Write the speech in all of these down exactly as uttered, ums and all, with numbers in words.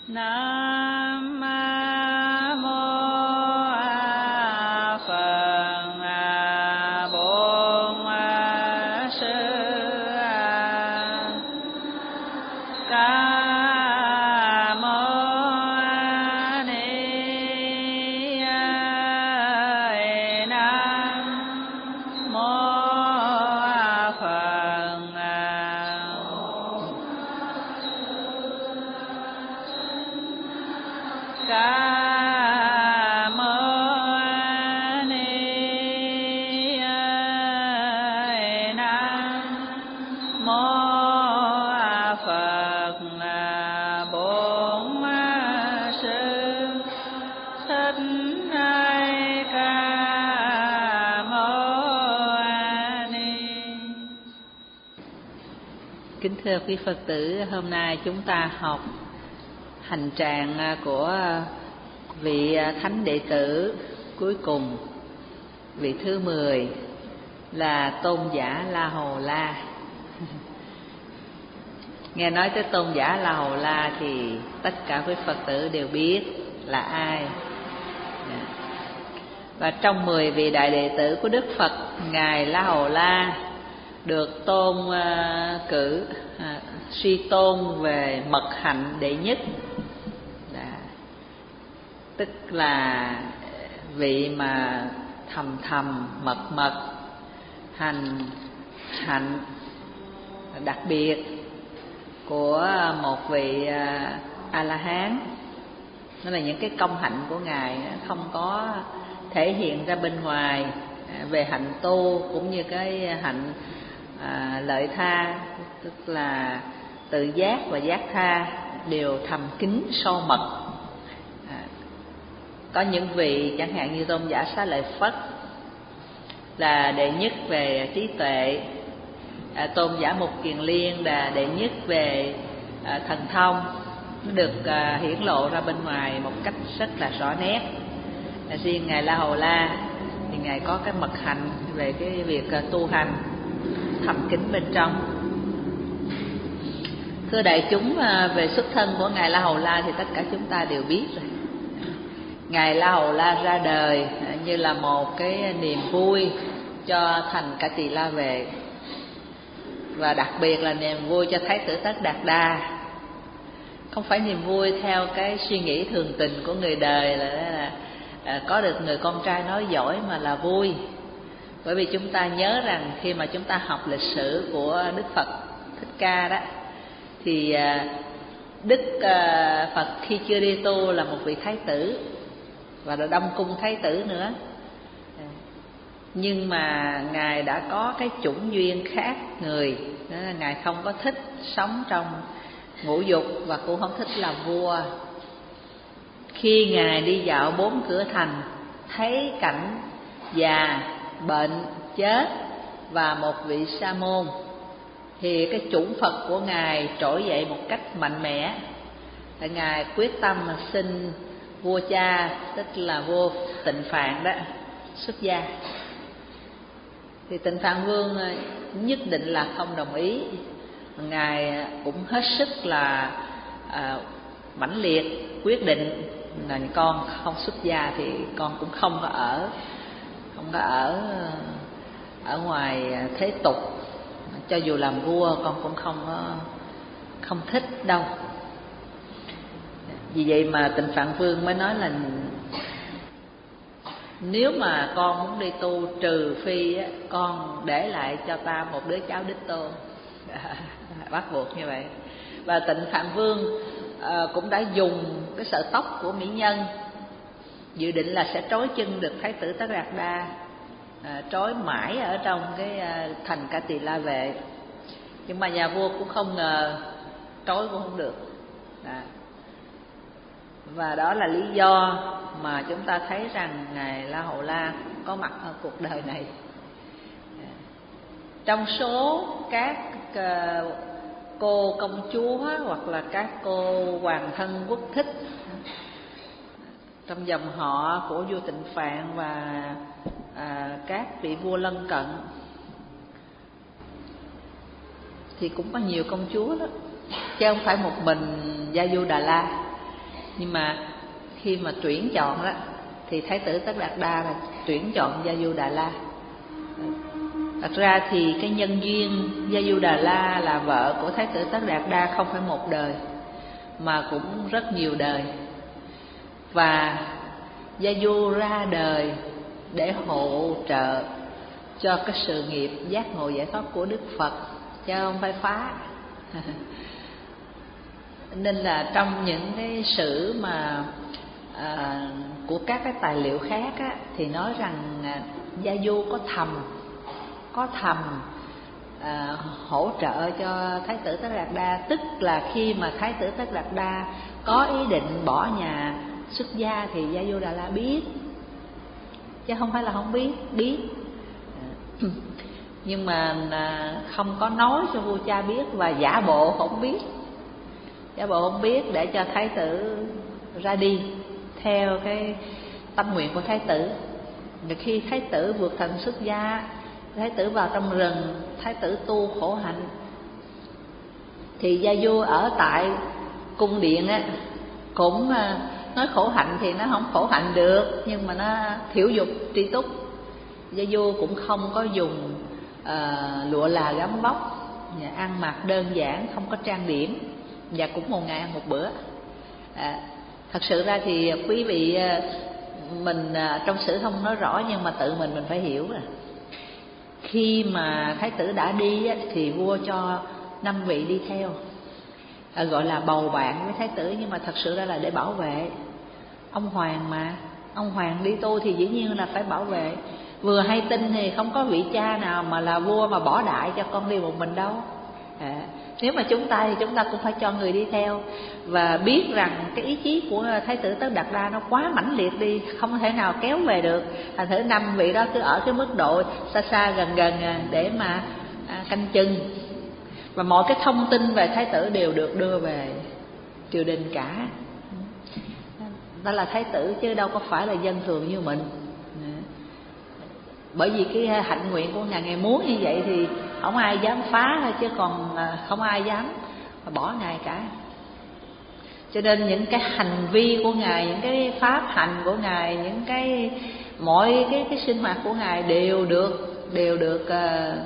Nam mô Phật Bổn Sư Ca Mâu Ni Nam mô Phật Ca Mâu Ni Nam mô Phật Bổn Sư Thích Ca Mâu Ni. Kính thưa quý Phật tử, hôm nay chúng ta học hành trạng của vị thánh đệ tử cuối cùng, vị thứ mười là Tôn giả La Hầu La. Nghe nói tới Tôn giả La Hầu La thì tất cả quý Phật tử đều biết là ai. Và trong mười vị đại đệ tử của Đức Phật, ngài La Hầu La được tôn uh, cử uh, suy tôn về mật hạnh đệ nhất, tức là vị mà thầm thầm mật mật hành hạnh đặc biệt của một vị A La Hán. Đó là những cái công hạnh của ngài không có thể hiện ra bên ngoài về hạnh tu, cũng như cái hạnh à, lợi tha, tức là tự giác và giác tha đều thầm kín sâu mật. Có những vị chẳng hạn như Tôn giả Xá Lợi Phất là đệ nhất về trí tuệ, à, Tôn giả Mục Kiền Liên là đệ nhất về à, thần thông, nó được à, hiển lộ ra bên ngoài một cách rất là rõ nét. À, riêng ngài La Hầu La thì ngài có cái mật hạnh về cái việc à, tu hành thầm kín bên trong. Thưa đại chúng, à, về xuất thân của ngài La Hầu La thì tất cả chúng ta đều biết rồi. Ngài La Hầu La ra đời như là một cái niềm vui cho thành Ca Tỳ La Vệ, và đặc biệt là niềm vui cho Thái tử Tất Đạt Đa. Không phải niềm vui theo cái suy nghĩ thường tình của người đời là, là, là có được người con trai nói giỏi mà là vui. Bởi vì chúng ta nhớ rằng khi mà chúng ta học lịch sử của Đức Phật Thích Ca đó, thì Đức Phật khi chưa đi tu là một vị thái tử, và là Đông Cung thái tử nữa. Nhưng mà ngài đã có cái chủng duyên khác người, đó là ngài không có thích sống trong ngũ dục và cũng không thích làm vua. Khi ngài đi dạo bốn cửa thành, thấy cảnh già, bệnh, chết và một vị sa môn, thì cái chủng Phật của ngài trỗi dậy một cách mạnh mẽ. Tại ngài quyết tâm xin vua cha, tức là vua Tịnh Phạn đó, xuất gia. Thì Tịnh Phạn Vương nhất định là không đồng ý. Ngài cũng hết sức là à, mãnh liệt quyết định là con không xuất gia thì con cũng không có ở không có ở ở ngoài thế tục, cho dù làm vua con cũng không có, không thích đâu. Vì vậy mà Tịnh Phạn Vương mới nói là nếu mà con muốn đi tu, trừ phi con để lại cho ta một đứa cháu đích tôn. Bắt buộc như vậy. Và Tịnh Phạn Vương cũng đã dùng cái sợi tóc của mỹ nhân, dự định là sẽ trói chân được Thái tử Tất Đạt Đa, trói mãi ở trong cái thành Ca Tỳ La Vệ. Nhưng mà nhà vua cũng không ngờ trói cũng không được. Đó. Và đó là lý do mà chúng ta thấy rằng ngài La Hầu La có mặt ở cuộc đời này. Trong số các cô công chúa hoặc là các cô hoàng thân quốc thích trong dòng họ của vua Tịnh Phạn và à, các vị vua lân cận, thì cũng có nhiều công chúa đó, chứ không phải một mình Gia Du Đà La. Nhưng mà khi mà tuyển chọn đó thì Thái tử Tất Đạt Đa là tuyển chọn Gia Du Đà La. Thật ra thì cái nhân duyên Gia Du Đà La là vợ của Thái tử Tất Đạt Đa không phải một đời mà cũng rất nhiều đời. Và Gia Du ra đời để hỗ trợ cho cái sự nghiệp giác ngộ giải thoát của Đức Phật, chứ không phải phá. Nên là trong những cái sử mà à, của các cái tài liệu khác á, thì nói rằng à, Gia Du có thầm có thầm à, hỗ trợ cho Thái tử Tất Đạt Đa. Tức là khi mà Thái tử Tất Đạt Đa có ý định bỏ nhà xuất gia thì Gia Du Đà La biết, chứ không phải là không biết, biết. Nhưng mà không có nói cho vua cha biết và giả bộ không biết, giả bộ không biết để cho Thái tử ra đi theo cái tâm nguyện của Thái tử. Rồi khi Thái tử vượt thành xuất gia, Thái tử vào trong rừng, Thái tử tu khổ hạnh, thì Gia Du ở tại cung điện á, cũng nói khổ hạnh thì nó không khổ hạnh được, nhưng mà nó thiểu dục tri túc. Gia Du cũng không có dùng uh, lụa là gấm vóc, ăn mặc đơn giản, không có trang điểm, và cũng một ngày ăn một bữa. À, thật sự ra thì quý vị, mình trong sử không nói rõ, nhưng mà tự mình mình phải hiểu rồi. Khi mà Thái tử đã đi á, thì vua cho năm vị đi theo, à, gọi là bầu bạn với Thái tử, nhưng mà thật sự ra là để bảo vệ. Ông hoàng mà, ông hoàng đi tu thì dĩ nhiên là phải bảo vệ. Vừa hay tin thì không có vị cha nào mà là vua mà bỏ đại cho con đi một mình đâu. À, nếu mà chúng ta thì chúng ta cũng phải cho người đi theo, và biết rằng cái ý chí của Thái tử Tất Đạt Đa nó quá mãnh liệt đi, không thể nào kéo về được. Thành thử năm vị đó cứ ở cái mức độ xa xa gần gần để mà à, canh chừng, và mọi cái thông tin về Thái tử đều được đưa về triều đình cả. Đó là Thái tử chứ đâu có phải là dân thường như mình. Bởi vì cái hạnh nguyện của Ngài, Ngài muốn như vậy thì không ai dám phá thôi, chứ còn không ai dám bỏ Ngài cả. Cho nên những cái hành vi của Ngài, những cái pháp hành của Ngài, những cái mọi cái cái sinh hoạt của Ngài đều được đều được uh,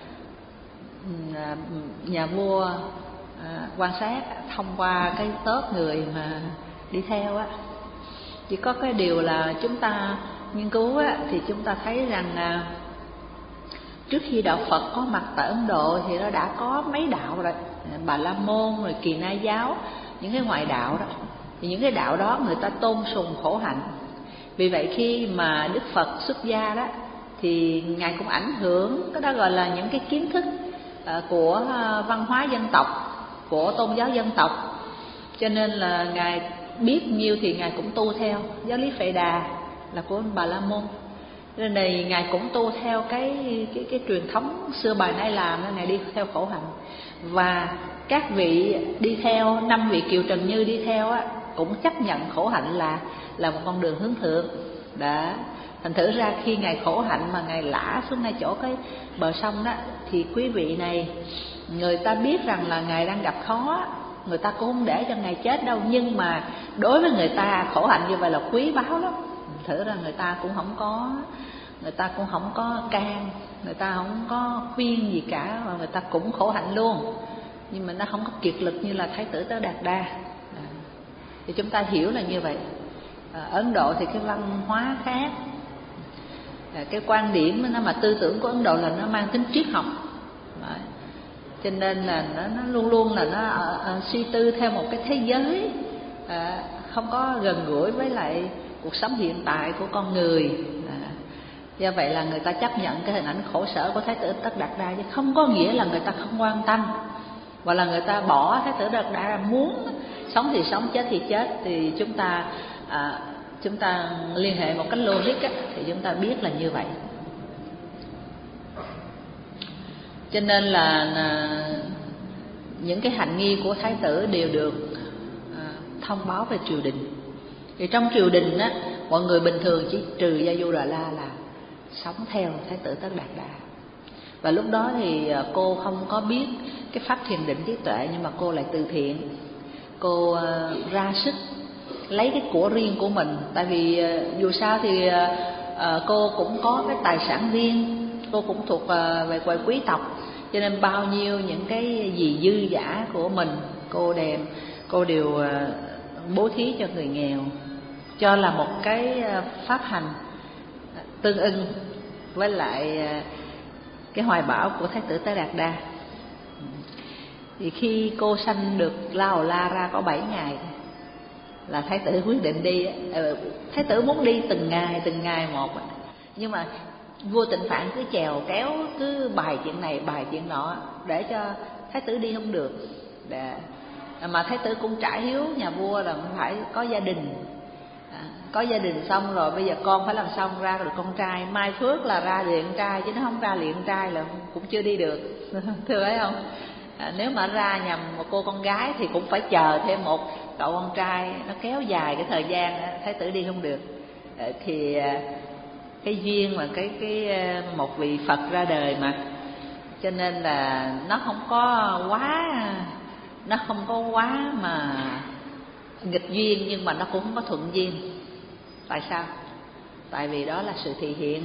nhà vua uh, quan sát thông qua cái tớp người mà đi theo á. Chỉ có cái điều là chúng ta nghiên cứu á, thì chúng ta thấy rằng à, trước khi đạo Phật có mặt tại Ấn Độ thì nó đã có mấy đạo rồi, Bà La Môn rồi Kỳ Na giáo, những cái ngoại đạo đó. Thì những cái đạo đó người ta tôn sùng khổ hạnh. Vì vậy khi mà Đức Phật xuất gia đó thì Ngài cũng ảnh hưởng, cái đó gọi là những cái kiến thức à, của văn hóa dân tộc, của tôn giáo dân tộc. Cho nên là Ngài biết nhiêu thì Ngài cũng tu theo. Giáo lý Phệ Đà là của Bà La Môn, nên này Ngài cũng tu theo cái cái cái truyền thống xưa bài nay làm, nên Ngài đi theo khổ hạnh. Và các vị đi theo, năm vị Kiều Trần Như đi theo á, cũng chấp nhận khổ hạnh là là một con đường hướng thượng. Đã thành thử ra khi Ngài khổ hạnh mà Ngài lả xuống ngay chỗ cái bờ sông đó, thì quý vị này, người ta biết rằng là Ngài đang gặp khó, người ta cũng không để cho Ngài chết đâu, nhưng mà đối với người ta khổ hạnh như vậy là quý báu lắm. Thử ra người ta cũng không có người ta cũng không có can, người ta không có khuyên gì cả, mà người ta cũng khổ hạnh luôn, nhưng mà nó không có kiệt lực như là Thái tử Tất Đạt Đa. À, thì chúng ta hiểu là như vậy. À, Ấn Độ thì cái văn hóa khác, à, cái quan điểm nó mà tư tưởng của Ấn Độ là nó mang tính triết học. Đấy. Cho nên là nó, nó luôn luôn là nó à, à, suy tư theo một cái thế giới, à, không có gần gũi với lại cuộc sống hiện tại của con người. À, do vậy là người ta chấp nhận cái hình ảnh khổ sở của Thái tử Tất Đạt Đa, chứ không có nghĩa là người ta không quan tâm, hoặc là người ta bỏ Thái tử Tất Đạt Đa ra, muốn sống thì sống, chết thì chết. Thì chúng ta à, chúng ta liên hệ một cách logic á, thì chúng ta biết là như vậy. Cho nên là, là những cái hạnh nghi của Thái tử đều được à, thông báo về triều đình. Thì trong triều đình á, mọi người bình thường chỉ trừ Gia Du Đà La là sống theo Thái tử Tất Đạt Đa. Và lúc đó thì cô không có biết cái pháp thiền định trí tuệ, nhưng mà cô lại từ thiện, cô ra sức lấy cái của riêng của mình. Tại vì dù sao thì à, cô cũng có cái tài sản riêng, cô cũng thuộc à, về quầy quý tộc, cho nên bao nhiêu những cái gì dư dả của mình cô đem cô đều à, bố thí cho người nghèo, cho là một cái pháp hành tương ưng với lại cái hoài bão của Thái tử Tất Đạt Đa. Thì khi cô sanh được La Hầu La ra có bảy ngày là Thái tử quyết định đi. Thái tử muốn đi từng ngày từng ngày một, nhưng mà vua Tịnh Phạn cứ chèo kéo, cứ bài chuyện này bài chuyện nọ để cho Thái tử đi không được. Để mà Thái tử cũng trả hiếu nhà vua là phải có gia đình, à, có gia đình xong rồi bây giờ con phải làm xong ra được con trai, mai phước là ra liền trai, chứ nó không ra liền trai là cũng chưa đi được. Thưa thấy không? À, nếu mà ra nhầm một cô con gái thì cũng phải chờ thêm một cậu con trai, nó kéo dài cái thời gian, Thái tử đi không được. À, thì cái duyên mà cái cái một vị Phật ra đời mà, cho nên là nó không có quá nó không có quá mà nghịch duyên, nhưng mà nó cũng không có thuận duyên. Tại sao? Tại vì đó là sự thị hiện.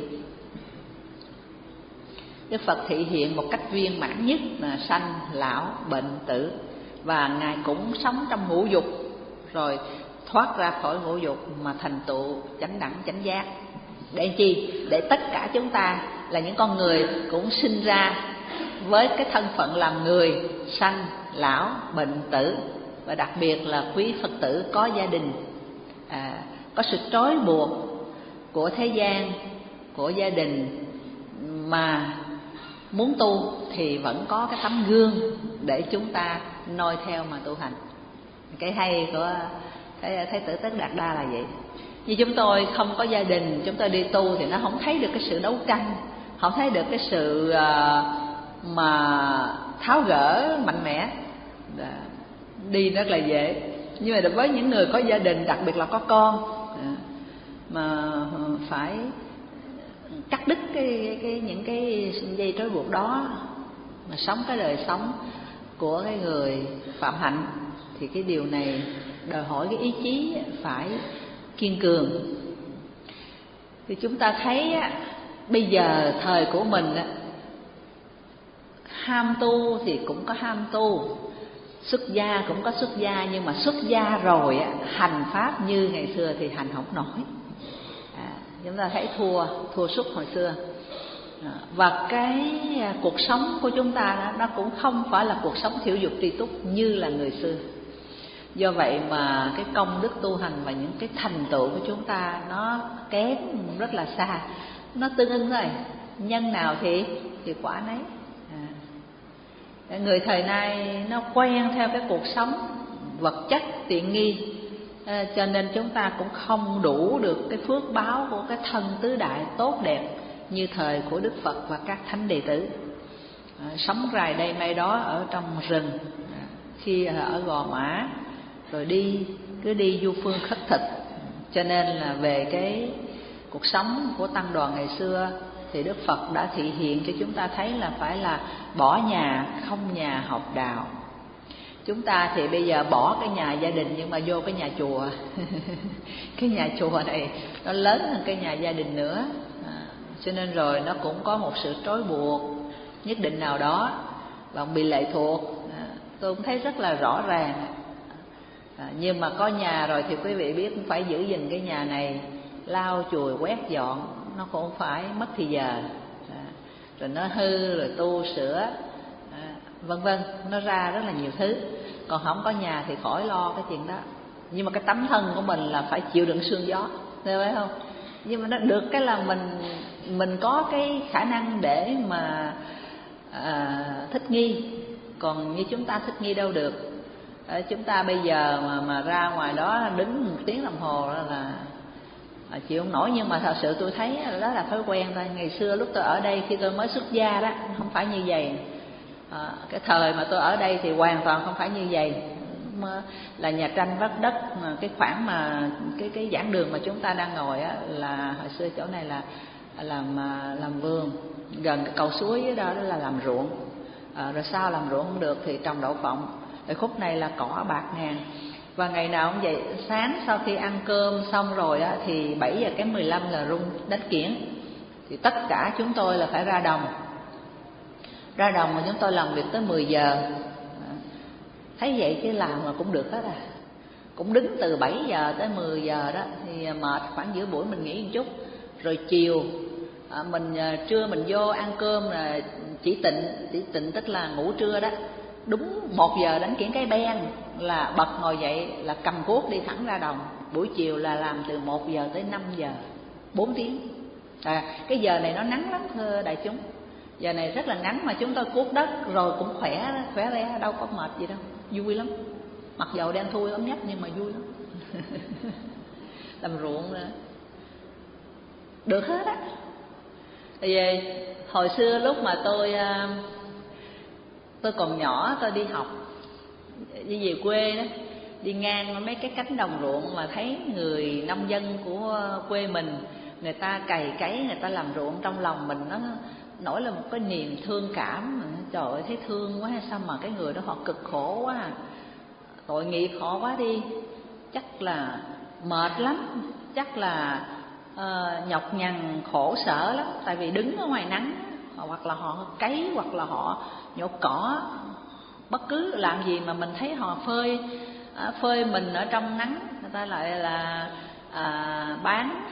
Đức Phật thị hiện một cách viên mãn nhất là sanh, lão, bệnh, tử, và Ngài cũng sống trong ngũ dục rồi thoát ra khỏi ngũ dục mà thành tựu chánh đẳng chánh giác. Để chi? Để tất cả chúng ta là những con người cũng sinh ra với cái thân phận làm người, sanh, lão, bệnh, tử, và đặc biệt là quý Phật tử có gia đình, à, có sự trói buộc của thế gian, của gia đình, mà muốn tu thì vẫn có cái tấm gương để chúng ta noi theo mà tu hành. Cái hay của Thái, Thái tử Tất Đạt Đa là vậy. Như chúng tôi không có gia đình, chúng tôi đi tu thì nó không thấy được cái sự đấu tranh, không thấy được cái sự uh, mà tháo gỡ mạnh mẽ. Đi rất là dễ, nhưng mà với những người có gia đình, đặc biệt là có con, mà phải cắt đứt cái, cái những cái dây trói buộc đó, mà sống cái đời sống của cái người phạm hạnh, thì cái điều này đòi hỏi cái ý chí phải kiên cường. Thì chúng ta thấy bây giờ thời của mình ham tu thì cũng có ham tu, xuất gia cũng có xuất gia, nhưng mà xuất gia rồi hành pháp như ngày xưa thì hành không nổi. À, chúng ta thấy thua thua sút hồi xưa. À, và cái cuộc sống của chúng ta nó cũng không phải là cuộc sống thiểu dục tri túc như là người xưa. Do vậy mà cái công đức tu hành và những cái thành tựu của chúng ta nó kém rất là xa. Nó tương ứng thôi, nhân nào thì thì quả nấy. À, người thời nay nó quen theo cái cuộc sống vật chất tiện nghi, à, cho nên chúng ta cũng không đủ được cái phước báo của cái thân tứ đại tốt đẹp như thời của Đức Phật và các thánh đệ tử. À, sống rài đây may đó ở trong rừng, à, khi ở Gò Mã rồi đi cứ đi du phương khất thực. Cho nên là về cái cuộc sống của tăng đoàn ngày xưa thì Đức Phật đã thị hiện cho chúng ta thấy là phải là bỏ nhà không nhà học đạo. Chúng ta thì bây giờ bỏ cái nhà gia đình nhưng mà vô cái nhà chùa. Cái nhà chùa này nó lớn hơn cái nhà gia đình nữa, à, cho nên rồi nó cũng có một sự trói buộc nhất định nào đó và bị lệ thuộc. À, tôi cũng thấy rất là rõ ràng. À, nhưng mà có nhà rồi thì quý vị biết cũng phải giữ gìn cái nhà này, lau chùi quét dọn, nó cũng không phải mất thì giờ. À, rồi nó hư rồi tu sửa, à, vân vân, nó ra rất là nhiều thứ. Còn không có nhà thì khỏi lo cái chuyện đó. Nhưng mà cái tấm thân của mình là phải chịu đựng sương gió, thấy phải không? Nhưng mà nó được cái là mình mình có cái khả năng để mà à, thích nghi. Còn như chúng ta thích nghi đâu được. À, chúng ta bây giờ mà mà ra ngoài đó đứng một tiếng đồng hồ đó là à, chịu không nổi. Nhưng mà thật sự tôi thấy đó là thói quen thôi. Ngày xưa lúc tôi ở đây khi tôi mới xuất gia đó không phải như vậy. À, cái thời mà tôi ở đây thì hoàn toàn không phải như vậy. Mà là nhà tranh vắt đất, mà cái khoảng mà cái cái giảng đường mà chúng ta đang ngồi á, là hồi xưa chỗ này là làm làm vườn, gần cái cầu suối dưới đó, đó là làm ruộng. À, rồi sau làm ruộng không được thì trồng đậu phộng. Rồi khúc này là cỏ bạc ngàn. Và ngày nào cũng vậy, sáng sau khi ăn cơm xong rồi á, thì bảy giờ kém mười lăm là rung đánh kiển. Thì tất cả chúng tôi là phải ra đồng. Ra đồng mà chúng tôi làm việc tới mười giờ. Thấy vậy chứ làm mà cũng được hết à. Cũng đứng từ bảy giờ tới mười giờ đó, thì mệt, khoảng giữa buổi mình nghỉ một chút. Rồi chiều à, mình trưa mình vô ăn cơm là chỉ tịnh, chỉ tịnh tức là ngủ trưa đó. Đúng một giờ đánh kiển cái ben là bật ngồi dậy là cầm cuốc đi thẳng ra đồng. Buổi chiều là làm từ một giờ tới năm giờ, bốn tiếng. À, cái giờ này nó nắng lắm thưa đại chúng. Giờ này rất là nắng mà chúng tôi cuốc đất rồi cũng khỏe, khỏe re, đâu có mệt gì đâu, vui lắm. Mặc dầu đen thui ấm nhách nhưng mà vui lắm. Làm ruộng nữa được hết á. Thì hồi xưa lúc mà tôi tôi còn nhỏ, tôi đi học, đi về quê đó, đi ngang mấy cái cánh đồng ruộng mà thấy người nông dân của quê mình, người ta cày cấy, người ta làm ruộng, trong lòng mình nó nổi lên một cái niềm thương cảm. Trời ơi, thấy thương quá, sao mà cái người đó họ cực khổ quá, tội nghiệp họ quá đi, chắc là mệt lắm, chắc là uh, nhọc nhằn khổ sở lắm, tại vì đứng ở ngoài nắng, hoặc là họ cấy, hoặc là họ nhổ cỏ, bất cứ làm gì mà mình thấy họ phơi uh, phơi mình ở trong nắng, người ta lại là uh, bán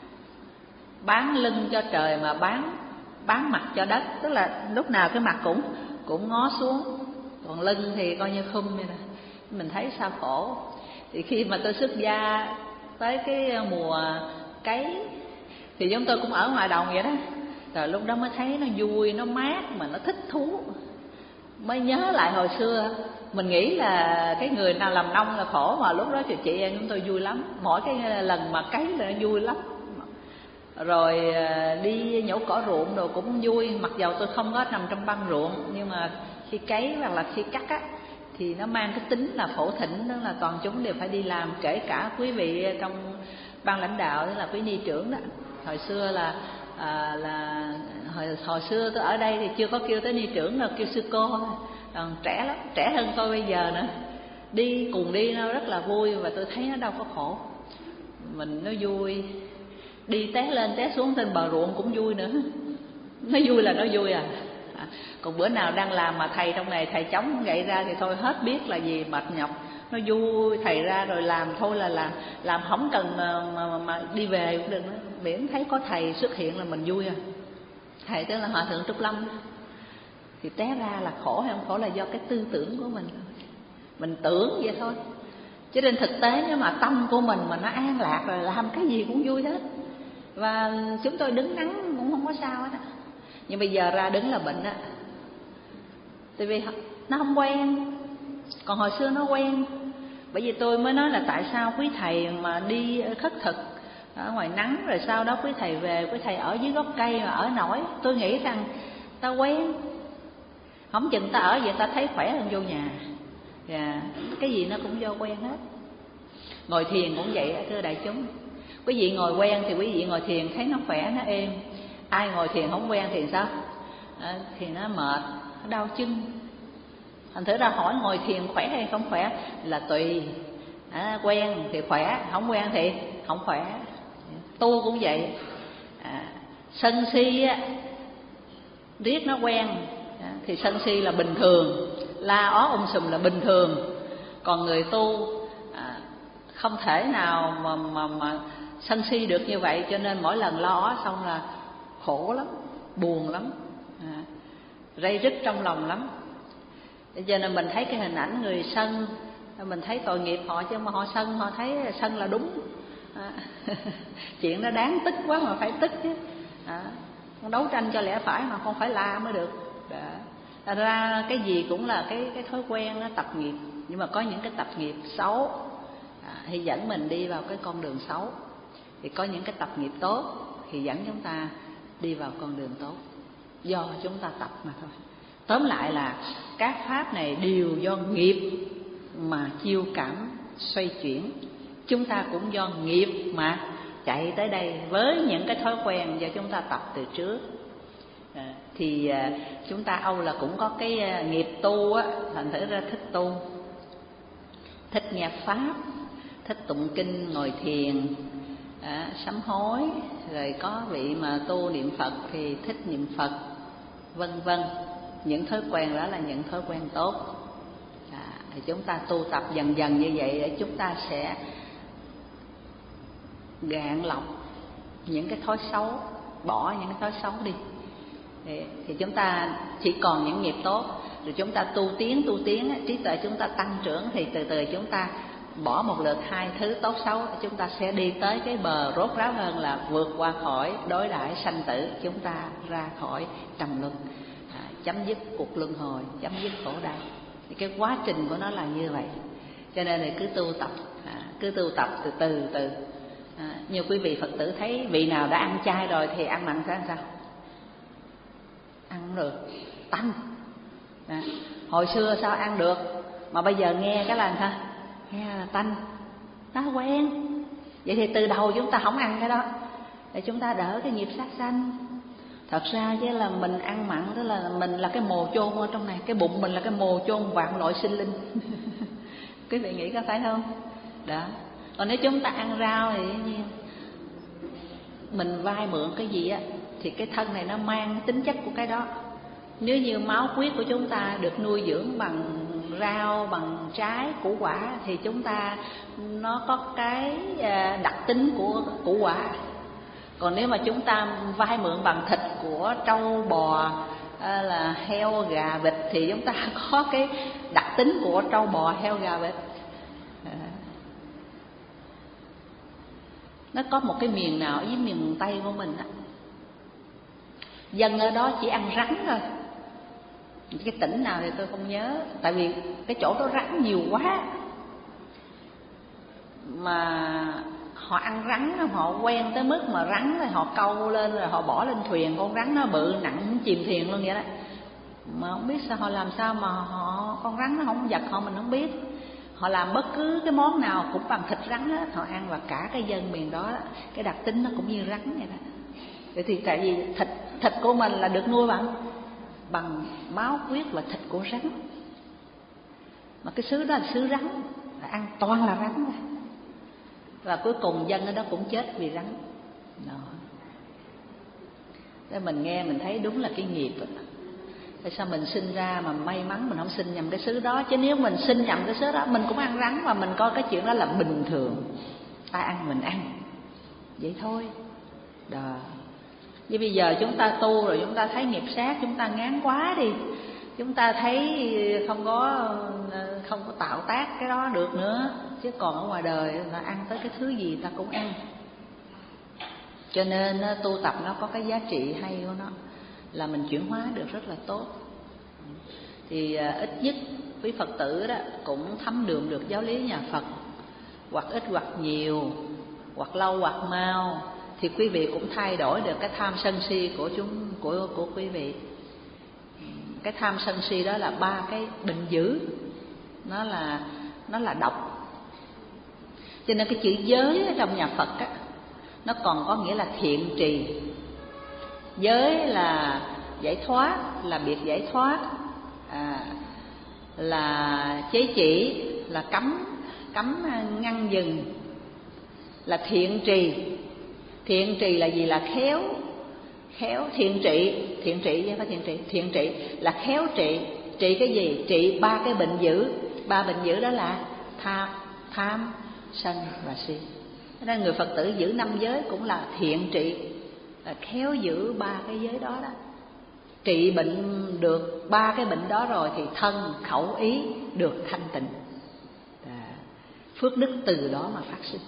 bán lưng cho trời mà bán bán mặt cho đất, tức là lúc nào cái mặt cũng cũng ngó xuống, còn lưng thì coi như khum vậy nè. Mình thấy sao khổ. Thì khi mà tôi xuất gia tới cái mùa cấy thì chúng tôi cũng ở ngoài đồng vậy đó. Rồi lúc đó mới thấy nó vui, nó mát mà nó thích thú. Mới nhớ lại hồi xưa mình nghĩ là cái người nào làm nông là khổ, mà lúc đó chị chị em chúng tôi vui lắm. Mỗi cái lần mà cấy là nó vui lắm. Rồi đi nhổ cỏ ruộng đồ cũng vui, mặc dầu tôi không có nằm trong băng ruộng, nhưng mà khi cấy hoặc là khi cắt á thì nó mang cái tính là phổ thỉnh, đó là toàn chúng đều phải đi làm, kể cả quý vị trong ban lãnh đạo, tức là quý ni trưởng đó. Hồi xưa là à, là hồi, hồi xưa tôi ở đây thì chưa có kêu tới ni trưởng đâu, kêu sư cô thôi. Còn trẻ lắm, trẻ hơn tôi bây giờ nữa, đi cùng đi nó rất là vui, và tôi thấy nó đâu có khổ, mình nó vui. Đi té lên té xuống trên bờ ruộng cũng vui nữa, nó vui là nó vui à. à còn bữa nào đang làm mà thầy trong này thầy chống gậy ra thì thôi hết biết là gì, mệt nhọc. Nó vui, thầy ra rồi làm thôi là làm, làm không cần mà, mà, mà đi về cũng được nữa, miễn thấy có thầy xuất hiện là mình vui à. Thầy tức là Hòa thượng Trúc Lâm, thì té ra là khổ hay không khổ là do cái tư tưởng của mình, mình tưởng vậy thôi. Chứ trên thực tế nếu mà tâm của mình mà nó an lạc rồi làm cái gì cũng vui hết. Và chúng tôi đứng nắng cũng không có sao hết á. Nhưng bây giờ ra đứng là bệnh á, tại vì nó không quen. Còn hồi xưa nó quen. Bởi vì tôi mới nói là tại sao quý thầy mà đi khất thực ở ngoài nắng, rồi sau đó quý thầy về, quý thầy ở dưới gốc cây mà ở nổi. Tôi nghĩ rằng ta quen, không chừng ta ở vậy ta thấy khỏe hơn vô nhà. Yeah. Cái gì nó cũng do quen hết. Ngồi thiền cũng vậy thưa đại chúng. Quý vị ngồi quen thì quý vị ngồi thiền thấy nó khỏe, nó êm. Ai ngồi thiền không quen thì sao? À, thì nó mệt, nó đau chân. Thành thử ra hỏi ngồi thiền khỏe hay không khỏe là tùy. À, quen thì khỏe, không quen thì không khỏe. Tu cũng vậy. À, sân si á, riết nó quen à, thì sân si là bình thường, la ó um sùm là bình thường. Còn người tu à, không thể nào mà, mà, mà sân si được như vậy, cho nên mỗi lần lo ó xong là khổ lắm, buồn lắm, à, rây rứt trong lòng lắm. Cho nên mình thấy cái hình ảnh người sân, mình thấy tội nghiệp họ, chứ mà họ sân, họ thấy sân là đúng. À, chuyện đó đáng tức quá mà phải tức chứ. À, đấu tranh cho lẽ phải mà không phải la mới được. Đã. Ra cái gì cũng là cái cái thói quen, nó tập nghiệp. Nhưng mà có những cái tập nghiệp xấu à, thì dẫn mình đi vào cái con đường xấu. Thì có những cái tập nghiệp tốt thì dẫn chúng ta đi vào con đường tốt, do chúng ta tập mà thôi. Tóm lại là các pháp này đều do nghiệp mà chiêu cảm xoay chuyển. Chúng ta cũng do nghiệp mà chạy tới đây với những cái thói quen do chúng ta tập từ trước. À, thì à, chúng ta Âu là cũng có cái à, nghiệp tu á, thành thử ra thích tu. thích nghe pháp, thích tụng kinh, ngồi thiền, à, sám hối, rồi có vị mà tu niệm Phật thì thích niệm Phật, vân vân. Những thói quen đó là những thói quen tốt. À, thì chúng ta tu tập dần dần như vậy để chúng ta sẽ gạn lọc những cái thói xấu, bỏ những cái thói xấu đi. Thì, thì chúng ta chỉ còn những nghiệp tốt. Rồi chúng ta tu tiến, tu tiến, trí tuệ chúng ta tăng trưởng, thì từ từ chúng ta bỏ một lượt hai thứ tốt xấu, chúng ta sẽ đi tới cái bờ rốt ráo hơn là vượt qua khỏi đối đãi sanh tử, chúng ta ra khỏi trầm luân, à, chấm dứt cuộc luân hồi, chấm dứt khổ đau. Thì cái quá trình của nó là như vậy. Cho nên là cứ tu tập, à, cứ tu tập từ từ từ. À, như quý vị Phật tử thấy vị nào đã ăn chay rồi thì ăn mặn sẽ làm sao? Ăn không được, tanh. À, hồi xưa sao ăn được, mà bây giờ nghe cái là sao? Nghe là tanh, nó quen. Vậy thì từ đầu chúng ta không ăn cái đó để chúng ta đỡ cái nghiệp sát sanh. Thật ra chứ là mình ăn mặn đó là mình là cái mồ chôn ở trong này, cái bụng mình là cái mồ chôn vạn loại sinh linh. Quý vị nghĩ có phải không? Đó. Còn nếu chúng ta ăn rau thì mình vay mượn cái gì á thì cái thân này nó mang tính chất của cái đó. Nếu như máu huyết của chúng ta được nuôi dưỡng bằng rau, bằng trái, củ quả thì chúng ta nó có cái đặc tính của củ quả. Còn nếu mà chúng ta vay mượn bằng thịt của trâu, bò, là heo, gà, vịt thì chúng ta có cái đặc tính của trâu, bò, heo, gà, vịt. Nó có một cái miền nào với miền Tây của mình á, dân ở đó chỉ ăn rắn thôi. Cái tỉnh nào thì tôi không nhớ, tại vì cái chỗ đó rắn nhiều quá. Mà họ ăn rắn, họ quen tới mức mà rắn rồi họ câu lên rồi họ bỏ lên thuyền, con rắn nó bự nặng chìm thuyền luôn vậy đó. Mà không biết sao họ làm sao mà họ con rắn nó không giật họ, mình không biết. Họ làm bất cứ cái món nào cũng bằng thịt rắn hết, họ ăn. Và cả cái dân miền đó, cái đặc tính nó cũng như rắn vậy đó. Vậy thì tại vì thịt thịt của mình là được nuôi bằng bằng máu huyết và thịt của rắn. Mà cái xứ đó là xứ rắn, là ăn toàn là rắn. Và cuối cùng dân ở đó cũng chết vì rắn. Đó. Thế mình nghe mình thấy đúng là cái nghiệp. Tại sao mình sinh ra mà may mắn mình không sinh nhầm cái xứ đó? Chứ nếu mình sinh nhầm cái xứ đó, mình cũng ăn rắn, mà mình coi cái chuyện đó là bình thường. Ta ăn mình ăn, vậy thôi. Đó. Vì bây giờ chúng ta tu rồi chúng ta thấy nghiệp sát, chúng ta ngán quá đi, chúng ta thấy không có không có tạo tác cái đó được nữa. Chứ còn ở ngoài đời ta ăn tới cái thứ gì ta cũng ăn. Cho nên tu tập nó có cái giá trị hay của nó, là mình chuyển hóa được rất là tốt. Thì ít nhất quý Phật tử đó cũng thấm đượm được giáo lý nhà Phật, hoặc ít hoặc nhiều, hoặc lâu hoặc mau, thì quý vị cũng thay đổi được cái tham sân si của chúng của của quý vị. Cái tham sân si đó là ba cái bệnh dữ, nó là nó là độc. Cho nên cái chữ giới ở trong nhà Phật á, nó còn có nghĩa là thiện trì. Giới là giải thoát, là biệt giải thoát, à, là chế chỉ, là cấm cấm ngăn dừng, là thiện trì. Thiện trì là gì? Là khéo khéo thiện trị, thiện trị chứ phải thiện trị. Thiện trị là khéo trị. Trị cái gì? Trị ba cái bệnh dữ. Ba bệnh dữ đó là tham, tham, sân và si. Nên người Phật tử giữ năm giới cũng là thiện trị, là khéo giữ ba cái giới đó đó. Trị bệnh được ba cái bệnh đó rồi thì thân, khẩu, ý được thanh tịnh. À, phước đức từ đó mà phát sinh.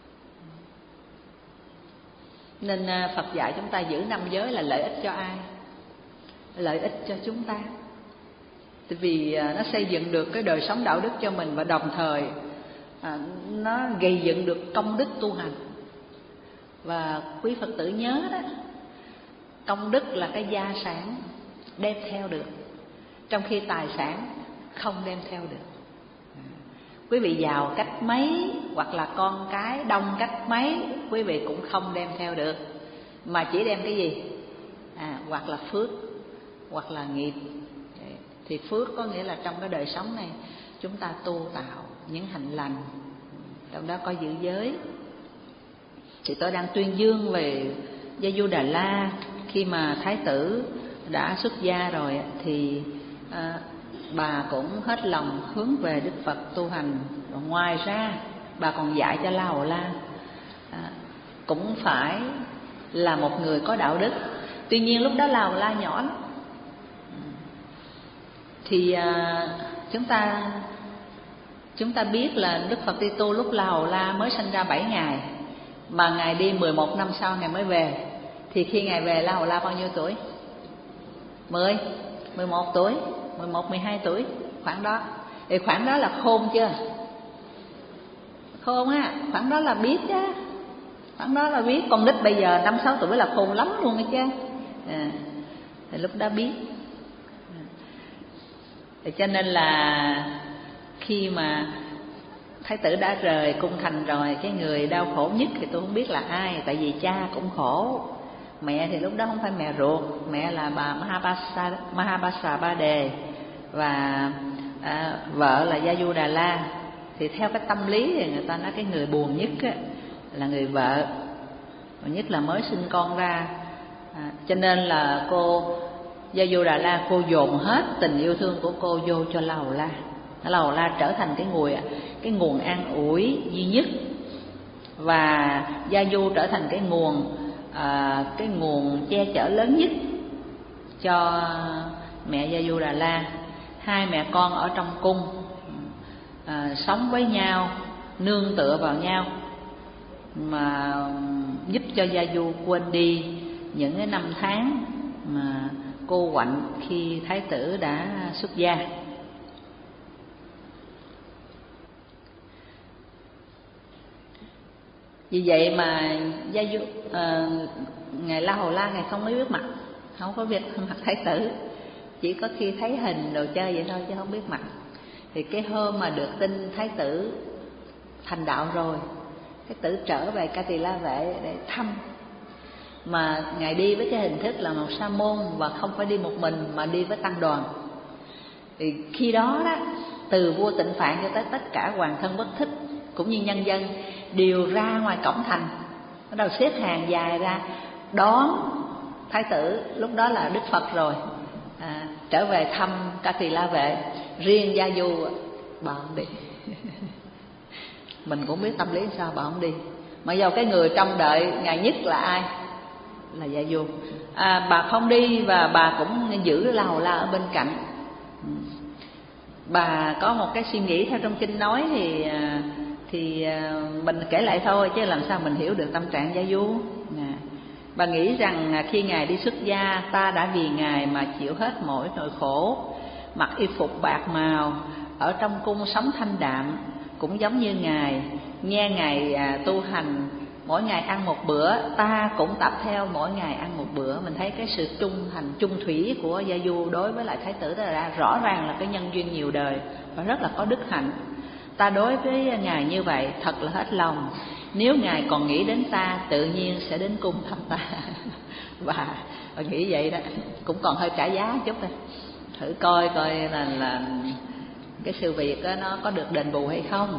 Nên Phật dạy chúng ta giữ năm giới là lợi ích cho ai? Lợi ích cho chúng ta. Tại vì nó xây dựng được cái đời sống đạo đức cho mình, và đồng thời à, nó gây dựng được công đức tu hành. Và quý Phật tử nhớ đó, công đức là cái gia sản đem theo được, trong khi tài sản không đem theo được. Quý vị giàu cách mấy, hoặc là con cái đông cách mấy, quý vị cũng không đem theo được, mà chỉ đem cái gì? À, hoặc là phước, hoặc là nghiệp. Thì phước có nghĩa là trong cái đời sống này chúng ta tu tạo những hạnh lành, trong đó có giữ giới. Thì tôi đang tuyên dương về Gia Du Đà La. Khi mà Thái tử đã xuất gia rồi thì à, bà cũng hết lòng hướng về Đức Phật tu hành. Và ngoài ra bà còn dạy cho La Hầu La à, cũng phải là một người có đạo đức. Tuy nhiên lúc đó La Hầu La nhỏ lắm. Thì à, chúng ta chúng ta biết là Đức Phật đi tu lúc La Hầu La mới sinh ra bảy ngày, mà Ngài đi mười một năm sau Ngài mới về. Thì khi Ngài về, La Hầu La bao nhiêu tuổi? mười, mười một tuổi, mười một, mười hai tuổi, khoảng đó. Thì khoảng đó là khôn chưa? Khôn á, khoảng đó là biết á. Khoảng đó là biết. Con nít bây giờ năm sáu tuổi là khôn lắm luôn ấy chứ à, thì lúc đó biết. Thì cho nên là khi mà Thái tử đã rời cung thành rồi, cái người đau khổ nhất thì tôi không biết là ai. Tại vì cha cũng khổ, mẹ thì lúc đó không phải mẹ ruột, mẹ là bà Mahabasa, Mahabasa Ba Đề, và à, vợ là Gia Du Đà La. Thì theo cái tâm lý thì người ta nói cái người buồn nhất á, là người vợ, nhất là mới sinh con ra à, cho nên là cô Gia Du Đà La, cô dồn hết tình yêu thương của cô vô cho La Hầu La. La Hầu La trở thành cái nguồn cái nguồn an ủi duy nhất, và Gia Du trở thành cái nguồn à, cái nguồn che chở lớn nhất cho mẹ Gia Du Đà La. Hai mẹ con ở trong cung à, sống với nhau, nương tựa vào nhau, mà giúp cho Gia Du quên đi những cái năm tháng mà cô quạnh khi Thái tử đã xuất gia. Vì vậy mà Gia Du à, Ngài La Hầu La Ngài không biết mặt, không có biết mặt Thái tử, chỉ có khi thấy hình đồ chơi vậy thôi chứ không biết mặt. Thì cái hôm mà được tin Thái tử thành đạo rồi, Thái tử trở về Ca Tỳ La Vệ để thăm, mà Ngài đi với cái hình thức là một sa môn, và không phải đi một mình mà đi với tăng đoàn. Thì khi đó đó, từ vua Tịnh Phạn cho tới tất cả hoàng thân Bất Thích cũng như nhân dân đều ra ngoài cổng thành, bắt đầu xếp hàng dài ra đón Thái tử. Lúc đó là Đức Phật rồi à, trở về thăm Ca Tỳ La Vệ. Riêng Gia Du bà không đi. Mình cũng biết tâm lý sao bà không đi, mà dầu cái người trông đợi Ngài nhất là ai? Là Gia Du. à, Bà không đi, và bà cũng giữ La Hầu La ở bên cạnh. Bà có một cái suy nghĩ theo trong kinh nói thì thì mình kể lại thôi, chứ làm sao mình hiểu được tâm trạng Gia Du. à, Bà nghĩ rằng khi Ngài đi xuất gia, ta đã vì Ngài mà chịu hết mỗi nỗi khổ, mặc y phục bạc màu, ở trong cung sống thanh đạm, cũng giống như Ngài. Nghe Ngài à, tu hành, mỗi ngày ăn một bữa, ta cũng tập theo mỗi ngày ăn một bữa. Mình thấy cái sự trung thành, trung thủy của Gia Du đối với lại Thái tử đó là rõ ràng là cái nhân duyên nhiều đời và rất là có đức hạnh. Ta đối với Ngài như vậy thật là hết lòng. Nếu Ngài còn nghĩ đến ta, tự nhiên sẽ đến cung thăm ta. Và, và nghĩ vậy đó, cũng còn hơi trả giá chút thôi. Thử coi coi là, là cái sự việc đó nó có được đền bù hay không.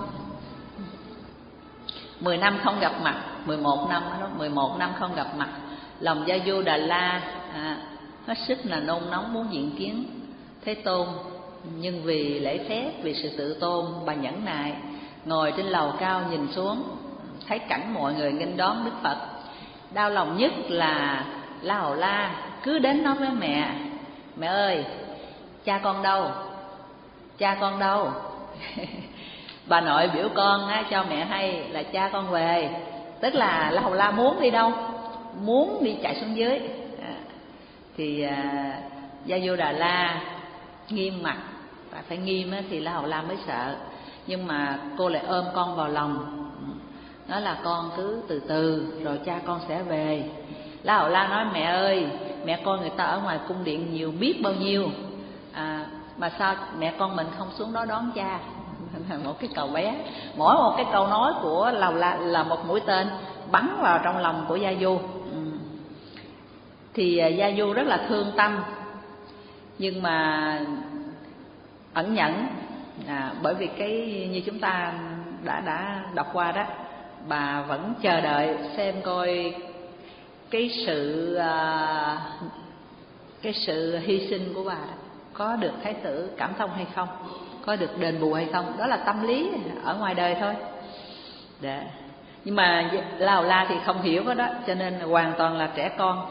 Mười năm không gặp mặt, mười một năm đó, mười một năm không gặp mặt, lòng Gia Du Đà La à, hết sức là nôn nóng muốn diện kiến Thế Tôn. Nhưng vì lễ phép, vì sự tự tôn, bà nhẫn nại ngồi trên lầu cao nhìn xuống, thấy cảnh mọi người nghênh đón Đức Phật. Đau lòng nhất là La Hầu La cứ đến nói với mẹ: mẹ ơi, cha con đâu? Cha con đâu? Bà nội biểu con á, cho mẹ hay là cha con về. Tức là La Hầu La muốn đi đâu? Muốn đi chạy xuống dưới à, thì à, Gia Du Đà La nghiêm mặt, và phải nghiêm á, thì La Hầu La mới sợ. Nhưng mà cô lại ôm con vào lòng, nói là con cứ từ từ rồi cha con sẽ về. La Hầu La nói: mẹ ơi, mẹ con người ta ở ngoài cung điện nhiều biết bao nhiêu à, mà sao mẹ con mình không xuống đó đón cha? Một cái câu bé, mỗi một cái câu nói của La Hầu La là một mũi tên bắn vào trong lòng của Gia Du. ừ. Thì Gia Du rất là thương tâm, nhưng mà ẩn nhẫn à, bởi vì cái như chúng ta đã đã đọc qua đó, bà vẫn chờ đợi xem coi cái sự à, cái sự hy sinh của bà đó có được Thái tử cảm thông hay không, có được đền bù hay không. Đó là tâm lý ở ngoài đời thôi. Để. Nhưng mà La Hầu La thì không hiểu cái đó, cho nên hoàn toàn là trẻ con.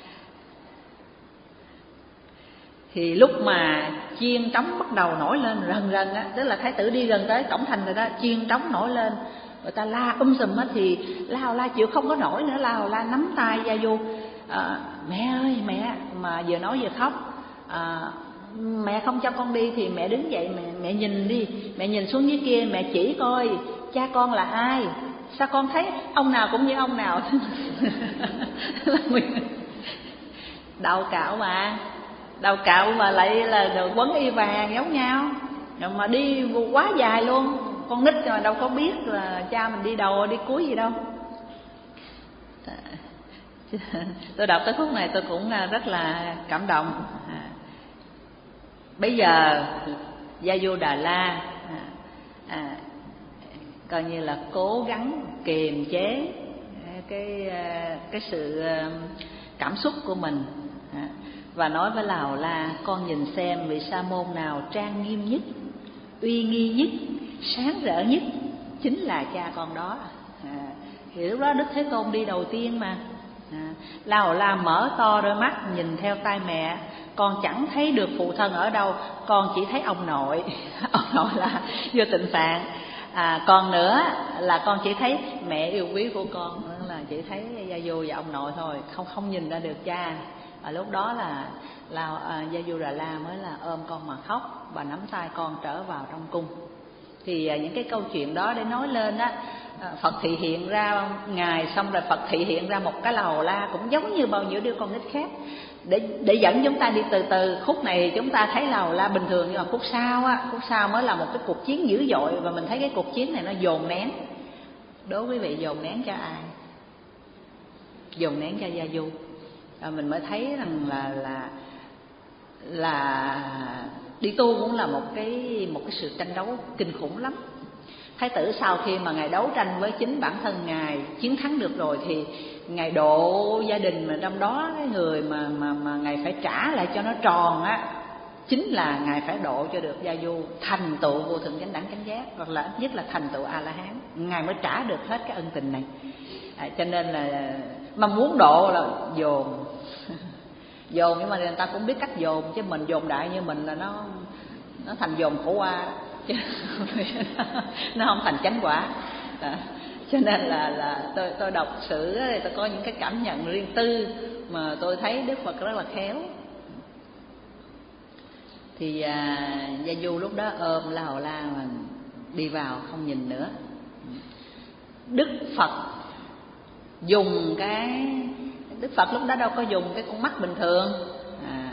Thì lúc mà chiên trống bắt đầu nổi lên rần rần á, tức là Thái tử đi gần tới cổng thành rồi đó, chiên trống nổi lên, người ta la um sùm á, thì La Hầu La chịu không có nổi nữa. La Hầu La nắm tay Gia Du, à, mẹ ơi mẹ, mà vừa nói vừa khóc, à, mẹ không cho con đi thì mẹ đứng dậy, mẹ, mẹ nhìn đi, mẹ nhìn xuống dưới kia, mẹ chỉ coi cha con là ai, sao con thấy ông nào cũng như ông nào. Đầu cạo mà, đầu cạo mà lại là quấn y vàng giống nhau, rồi mà đi quá dài luôn. Con nít mà đâu có biết là cha mình đi đầu đi cuối gì đâu. Tôi đọc tới khúc này tôi cũng rất là cảm động. À, bây giờ Gia Du Đà La à, à, coi như là cố gắng kiềm chế cái cái sự cảm xúc của mình, à, và nói với La Hầu La, con nhìn xem vị sa môn nào trang nghiêm nhất, uy nghi nhất, sáng rỡ nhất, chính là cha con đó. À, thì lúc đó Đức Thế Tôn đi đầu tiên mà. À, La Hầu La mở to đôi mắt nhìn theo tay mẹ, con chẳng thấy được phụ thân ở đâu, con chỉ thấy ông nội. Ông nội là Vua Tịnh Phạn. À, còn nữa là con chỉ thấy mẹ yêu quý của con, là chỉ thấy Gia Du và ông nội thôi, không không nhìn ra được cha. Và lúc đó là, là à, Gia Du Đà La mới là ôm con mà khóc, và nắm tay con trở vào trong cung. Thì à, những cái câu chuyện đó để nói lên á, à, Phật thị hiện ra Ngài, xong rồi Phật thị hiện ra một cái La Hầu La cũng giống như bao nhiêu đứa con nít khác, để để dẫn chúng ta đi từ từ. Khúc này chúng ta thấy La Hầu La bình thường, nhưng mà khúc sau á, khúc sau mới là một cái cuộc chiến dữ dội, và mình thấy cái cuộc chiến này nó dồn nén. Đố quý vị dồn nén cho ai? Dồn nén cho Gia Du. Rồi mình mới thấy rằng là là là đi tu cũng là một cái một cái sự tranh đấu kinh khủng lắm. Thái tử sau khi mà Ngài đấu tranh với chính bản thân Ngài, chiến thắng được rồi, thì Ngài độ gia đình, mà trong đó cái người mà mà mà Ngài phải trả lại cho nó tròn á, chính là Ngài phải độ cho được Gia Du thành tựu vô thượng chánh đẳng chánh giác, hoặc là ít nhất là thành tựu A La Hán, Ngài mới trả được hết cái ân tình này. À, cho nên là mà muốn độ là dồn dồn, nhưng mà người ta cũng biết cách dồn, chứ mình dồn đại như mình là nó nó thành dồn khổ qua, chứ nó không thành chánh quả. À, cho nên là là tôi tôi đọc sử tôi có những cái cảm nhận riêng tư mà tôi thấy Đức Phật rất là khéo. Thì à, Gia Du lúc đó ôm La Hầu La mà đi vào không nhìn nữa. Đức Phật dùng cái Đức Phật lúc đó đâu có dùng cái con mắt bình thường, à,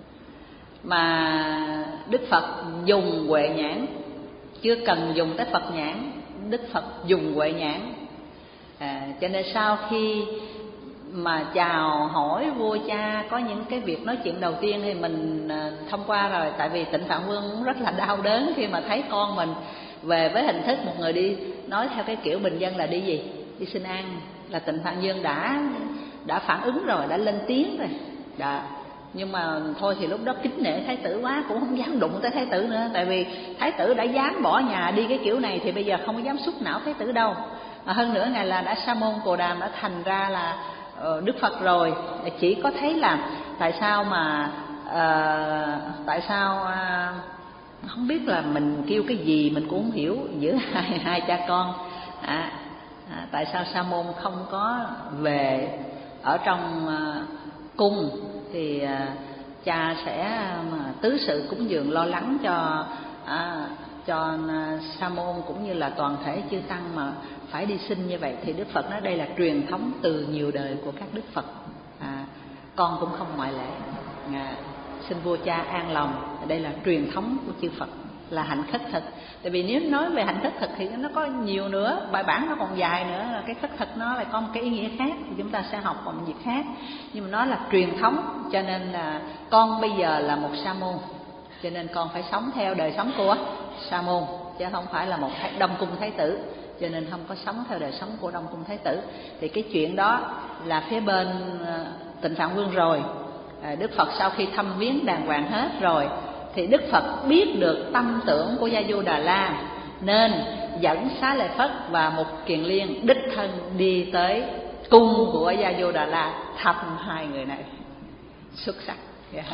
mà Đức Phật dùng huệ nhãn, chưa cần dùng tới Phật nhãn, Đức Phật dùng huệ nhãn. À, cho nên sau khi mà chào hỏi vua cha, có những cái việc nói chuyện đầu tiên thì mình thông qua rồi, tại vì Tịnh Phạn Vương cũng rất là đau đớn khi mà thấy con mình về với hình thức một người đi, nói theo cái kiểu bình dân là đi gì? Đi xin ăn. Là Tịnh Phạn Vương đã đã phản ứng rồi, đã lên tiếng rồi. Đã. Nhưng mà thôi thì lúc đó kính nể Thái tử quá, cũng không dám đụng tới Thái tử nữa, tại vì Thái tử đã dám bỏ nhà đi cái kiểu này thì bây giờ không có dám xúc não Thái tử đâu. À, hơn nữa Ngài là đã Sa môn Cồ Đàm, đã thành ra là uh, Đức Phật rồi, chỉ có thấy là tại sao mà uh, tại sao uh, không biết là mình kêu cái gì mình cũng không hiểu giữa hai hai cha con. À, à, tại sao Sa môn không có về ở trong uh, cung thì uh, cha sẽ uh, tứ sự cúng dường lo lắng cho uh, cho uh, Sa môn cũng như là toàn thể chư tăng mà phải đi sinh như vậy. Thì Đức Phật nói đây là truyền thống từ nhiều đời của các Đức Phật, à, con cũng không ngoại lệ. À, xin vua cha an lòng, đây là truyền thống của chư Phật, là hạnh khất thực. Tại vì nếu nói về hạnh khất thực thì nó có nhiều nữa, bài bản nó còn dài nữa, là cái khất thực nó lại có một cái ý nghĩa khác, thì chúng ta sẽ học một việc khác. Nhưng mà nó là truyền thống, cho nên là con bây giờ là một sa môn, cho nên con phải sống theo đời sống của Sa môn, chứ không phải là một Đông Cung Thái tử, cho nên không có sống theo đời sống của Đông Cung Thái tử. Thì cái chuyện đó là phía bên Tịnh Phạn Vương rồi. Đức Phật sau khi thăm viếng đàng hoàng hết rồi thì Đức Phật biết được tâm tưởng của Gia Du Đà La, nên dẫn Xá Lợi Phất và Mục Kiền Liên đích thân đi tới cung của Gia Du Đà La thăm hai người này. Xuất sắc. Yeah.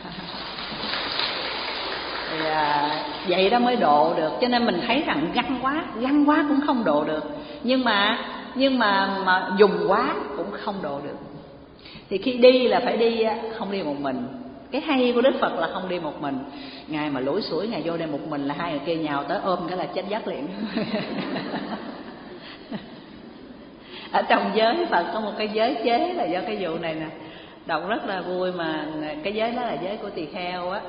Thì, à, vậy đó mới độ được. Cho nên mình thấy rằng găng quá, găng quá cũng không độ được. Nhưng mà nhưng mà mà dùng quá cũng không độ được. Thì khi đi là phải đi không đi một mình. Cái hay của Đức Phật là không đi một mình. Ngài mà lủi sủi Ngài vô đây một mình là hai người kia nhào tới ôm cái là chết giấc liền. Ở trong giới Phật có một cái giới chế là do cái vụ này nè, đọc rất là vui, mà cái giới đó là giới của tỳ kheo á.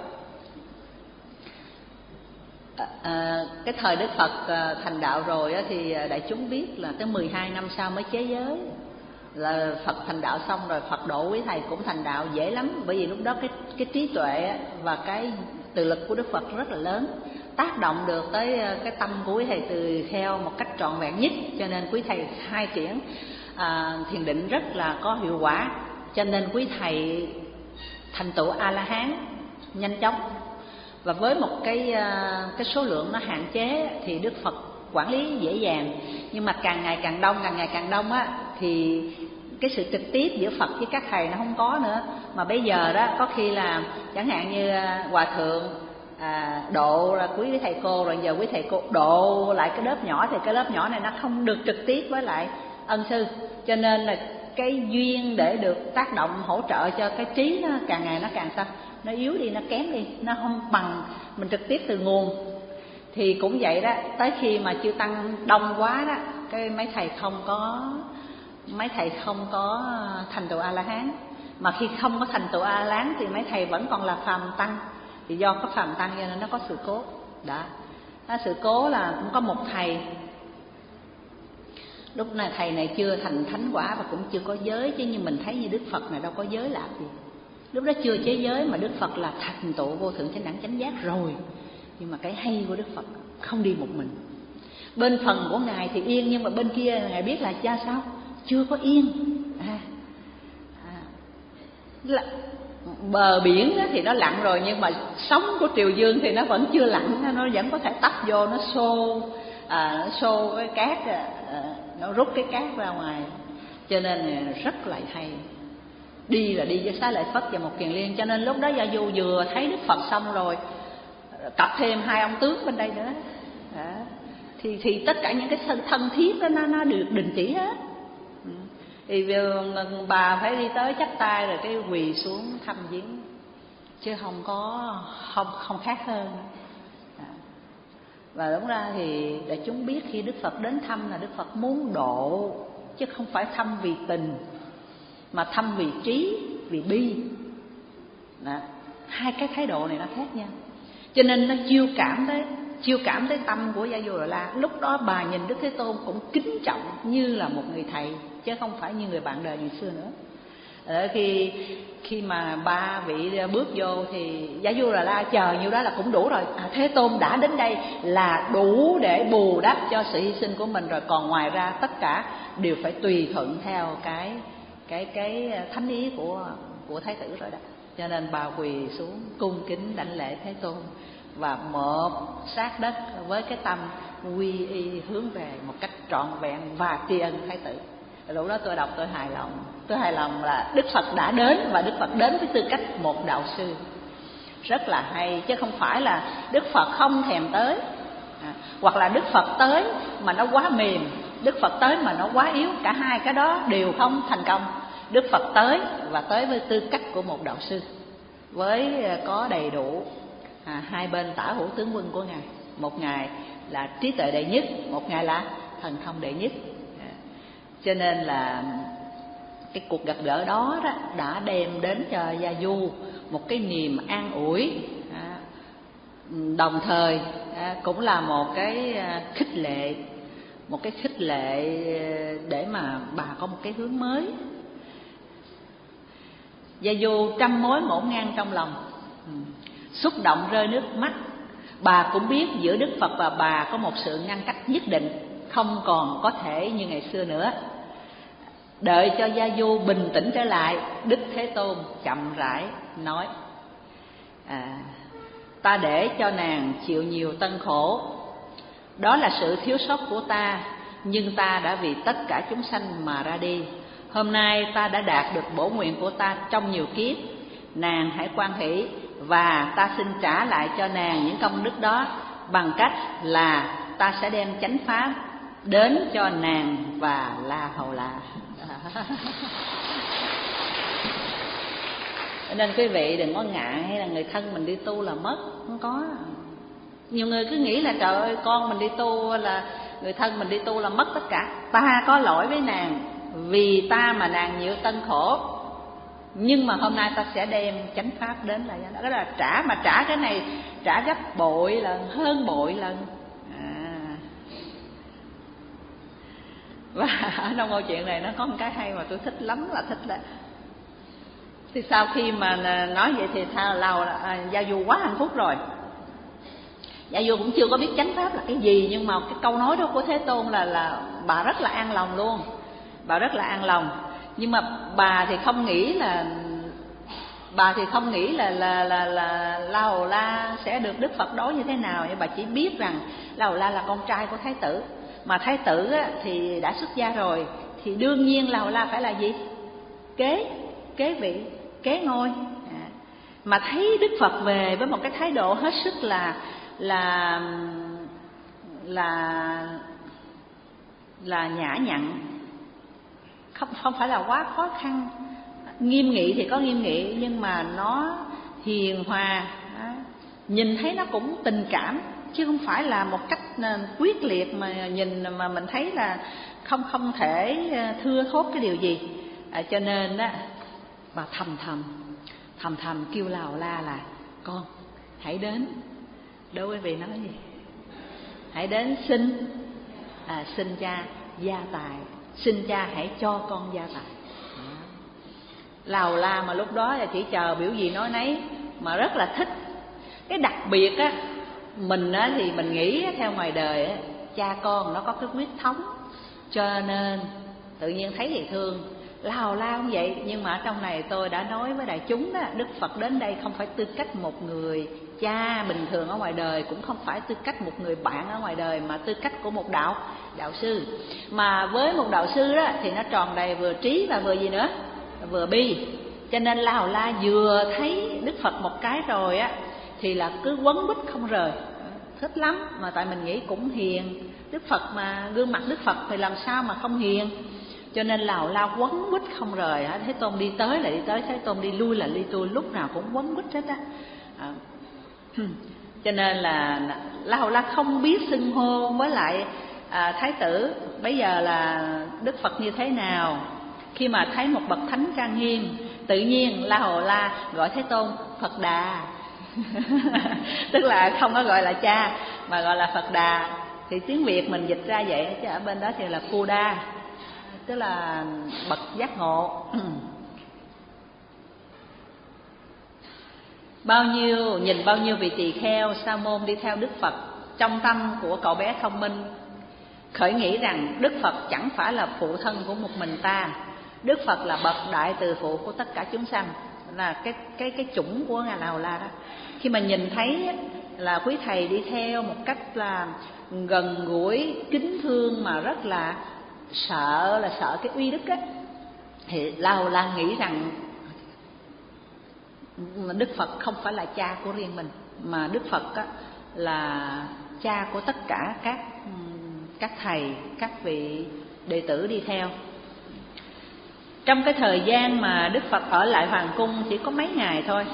À, cái thời Đức Phật thành đạo rồi á, thì đại chúng biết là tới mười hai năm sau mới chế giới. Là Phật thành đạo xong rồi Phật độ quý thầy cũng thành đạo dễ lắm, bởi vì lúc đó cái cái trí tuệ và cái từ lực của Đức Phật rất là lớn, tác động được tới cái tâm của quý thầy tỳ kheo một cách trọn vẹn nhất, cho nên quý thầy khai triển à, thiền định rất là có hiệu quả, cho nên quý thầy thành tựu A La Hán nhanh chóng. Và với một cái cái số lượng nó hạn chế thì Đức Phật quản lý dễ dàng, nhưng mà càng ngày càng đông, càng ngày càng đông á, thì cái sự trực tiếp giữa Phật với các thầy nó không có nữa. Mà bây giờ đó có khi là chẳng hạn như hòa thượng à, độ là quý thầy cô, rồi giờ quý thầy cô độ lại cái lớp nhỏ, thì cái lớp nhỏ này nó không được trực tiếp với lại ân sư, cho nên là cái duyên để được tác động hỗ trợ cho cái trí nó càng ngày nó càng sao, nó yếu đi, nó kém đi, nó không bằng mình trực tiếp từ nguồn. Thì cũng vậy đó, tới khi mà chư tăng đông quá đó, cái mấy thầy không có mấy thầy không có thành tựu A La Hán. Mà khi không có thành tựu A La Hán thì mấy thầy vẫn còn là phàm tăng, thì do có phàm tăng cho nên nó có sự cố. Đó, nó sự cố là cũng có một thầy, lúc này thầy này chưa thành thánh quả và cũng chưa có giới, chứ như mình thấy như Đức Phật này đâu có giới làm gì. Lúc đó chưa chế giới mà Đức Phật là thành tựu vô thượng chánh đẳng chánh giác rồi. Nhưng mà cái hay của Đức Phật không đi một mình. Bên phần của Ngài thì yên, nhưng mà bên kia Ngài biết là cha sao chưa có yên. à, à, là, bờ biển thì nó lặng rồi, nhưng mà sóng của triều dương thì nó vẫn chưa lặng, nó vẫn có thể tấp vô, nó xô à, nó xô cái cát, à, nó rút cái cát ra ngoài. Cho nên rất là hay. Đi là đi với Xá Lợi Phất và Một Kiền Liên. Cho nên lúc đó Gia Du vừa thấy Đức Phật xong rồi cặp thêm hai ông tướng bên đây nữa. Đó. Thì thì tất cả những cái thân thiết đó nó nó được đình chỉ hết. Thì bà phải đi tới chắp tay rồi cái quỳ xuống thăm viếng, chứ không có không không khác hơn. Đó. Và đúng ra thì để chúng biết khi Đức Phật đến thăm là Đức Phật muốn độ, chứ không phải thăm vì tình, mà thăm vì trí, vì bi. Đó. Hai cái thái độ này nó khác nhau, cho nên nó chiêu cảm tới chiêu cảm tới tâm của Gia Du Đà La. Lúc đó bà nhìn Đức Thế Tôn cũng kính trọng như là một người thầy, chứ không phải như người bạn đời ngày xưa nữa. Ở khi khi mà ba vị bước vô thì Gia Du Đà La chờ nhiêu đó là cũng đủ rồi. À, Thế Tôn đã đến đây là đủ để bù đắp cho sự hy sinh của mình rồi, còn ngoài ra tất cả đều phải tùy thuận theo cái cái cái thánh ý của của thái tử rồi đó. Cho nên bà quỳ xuống cung kính đảnh lễ Thế Tôn và một sát đất với cái tâm quy y hướng về một cách trọn vẹn và tri ân thái tử. Lúc đó tôi đọc tôi hài lòng, tôi hài lòng là Đức Phật đã đến, và Đức Phật đến với tư cách một đạo sư. Rất là hay, chứ không phải là Đức Phật không thèm tới, à, hoặc là Đức Phật tới mà nó quá mềm, Đức Phật tới mà nó quá yếu. Cả hai cái đó đều không thành công. Đức Phật tới và tới với tư cách của một đạo sư, với có đầy đủ à, hai bên tả hữu tướng quân của Ngài. Một Ngài là trí tuệ đệ nhất, một Ngài là thần thông đệ nhất. à, Cho nên là cái cuộc gặp gỡ đó, đó đã đem đến cho Gia Du một cái niềm an ủi, à, đồng thời à, cũng là một cái khích lệ, một cái khích lệ để mà bà có một cái hướng mới. Gia Du trăm mối ngổn ngang trong lòng. xúc động rơi nước mắt. Bà cũng biết giữa Đức Phật và bà có một sự ngăn cách nhất định, không còn có thể như ngày xưa nữa. Đợi cho Gia Du bình tĩnh trở lại, Đức Thế Tôn chậm rãi nói: à, ta để cho nàng chịu nhiều tân khổ, đó là sự thiếu sót của ta, nhưng ta đã vì tất cả chúng sanh mà ra đi. Hôm nay ta đã đạt được bổ nguyện của ta trong nhiều kiếp, nàng hãy hoan hỷ, và ta xin trả lại cho nàng những công đức đó bằng cách là ta sẽ đem chánh pháp đến cho nàng và La Hầu La. Nên quý vị đừng có ngại hay là người thân mình đi tu là mất, không có. Nhiều người cứ nghĩ là trời ơi con mình đi tu là người thân mình đi tu là mất tất cả. Ta có lỗi với nàng, vì ta mà nàng chịu tân khổ, nhưng mà hôm nay ta sẽ đem chánh pháp đến là đó là trả, mà trả cái này trả gấp bội lần, hơn bội lần. À. Và ở trong câu chuyện này nó có một cái hay mà tôi thích lắm, là thích là thì sau khi mà nói vậy thì tha lâu à, Gia Du quá hạnh phúc rồi. Gia Du cũng chưa có biết chánh pháp là cái gì, nhưng mà cái câu nói đó của Thế Tôn là là bà rất là an lòng luôn, bà rất là an lòng. Nhưng mà bà thì không nghĩ là bà thì không nghĩ là là là là La Hầu La sẽ được Đức Phật đối như thế nào, nhưng bà chỉ biết rằng La Hầu La là con trai của Thái tử, mà Thái tử á, thì đã xuất gia rồi, thì đương nhiên La Hầu La phải là gì? Kế kế vị, kế ngôi. À. Mà thấy Đức Phật về với một cái thái độ hết sức là là là là nhã nhặn, không không phải là quá khó khăn. Nghiêm nghị thì có nghiêm nghị, nhưng mà nó hiền hòa, nhìn thấy nó cũng tình cảm, chứ không phải là một cách quyết liệt mà nhìn mà mình thấy là không không thể thưa thốt cái điều gì. À, cho nên đó bà thầm thầm thầm thầm kêu La Hầu La là con hãy đến. Đối với vị nói gì? Hãy đến xin à, xin cha gia tài, xin cha hãy cho con gia tài. La Hầu La mà lúc đó là chỉ chờ biểu gì nói nấy, mà rất là thích. Cái đặc biệt á, mình á thì mình nghĩ theo ngoài đời á, cha con nó có cái huyết thống, cho nên tự nhiên thấy thì thương. La Hầu La không vậy, nhưng mà ở trong này tôi đã nói với đại chúng đó, Đức Phật đến đây không phải tư cách một người cha bình thường ở ngoài đời, cũng không phải tư cách một người bạn ở ngoài đời, mà tư cách của một đạo đạo sư. Mà với một đạo sư đó thì nó tròn đầy vừa trí và vừa gì nữa, vừa bi. Cho nên La Hầu La vừa thấy Đức Phật một cái rồi á thì là cứ quấn quýt không rời, thích lắm. Mà tại mình nghĩ cũng hiền, Đức Phật mà, gương mặt Đức Phật thì làm sao mà không hiền. Cho nên La Hầu La quấn quýt không rời. Thế Tôn đi tới là đi tới, Thế Tôn đi lui là đi lui, lúc nào cũng quấn quýt hết á. À. Cho nên là La Hầu La không biết xưng hô với lại à, Thái tử bây giờ là Đức Phật như thế nào. Khi mà thấy một bậc thánh trang nghiêm, tự nhiên La Hầu La gọi Thế Tôn Phật Đà. Tức là không có gọi là cha mà gọi là Phật Đà. Thì tiếng Việt mình dịch ra vậy, chứ ở bên đó thì là Phu Đa, tức là bậc giác ngộ. Bao nhiêu nhìn bao nhiêu vị tỳ kheo sa môn đi theo Đức Phật, trong tâm của cậu bé thông minh khởi nghĩ rằng Đức Phật chẳng phải là phụ thân của một mình ta, Đức Phật là bậc đại từ phụ của tất cả chúng sanh, là cái cái cái chủng của ngài La Hầu La đó. Khi mà nhìn thấy là quý thầy đi theo một cách là gần gũi, kính thương mà rất là sợ, là sợ cái uy đức á, thì La Hầu La nghĩ rằng Đức Phật không phải là cha của riêng mình, mà Đức Phật á, là cha của tất cả các các thầy, các vị đệ tử đi theo. Trong cái thời gian mà Đức Phật ở lại hoàng cung chỉ có mấy ngày thôi,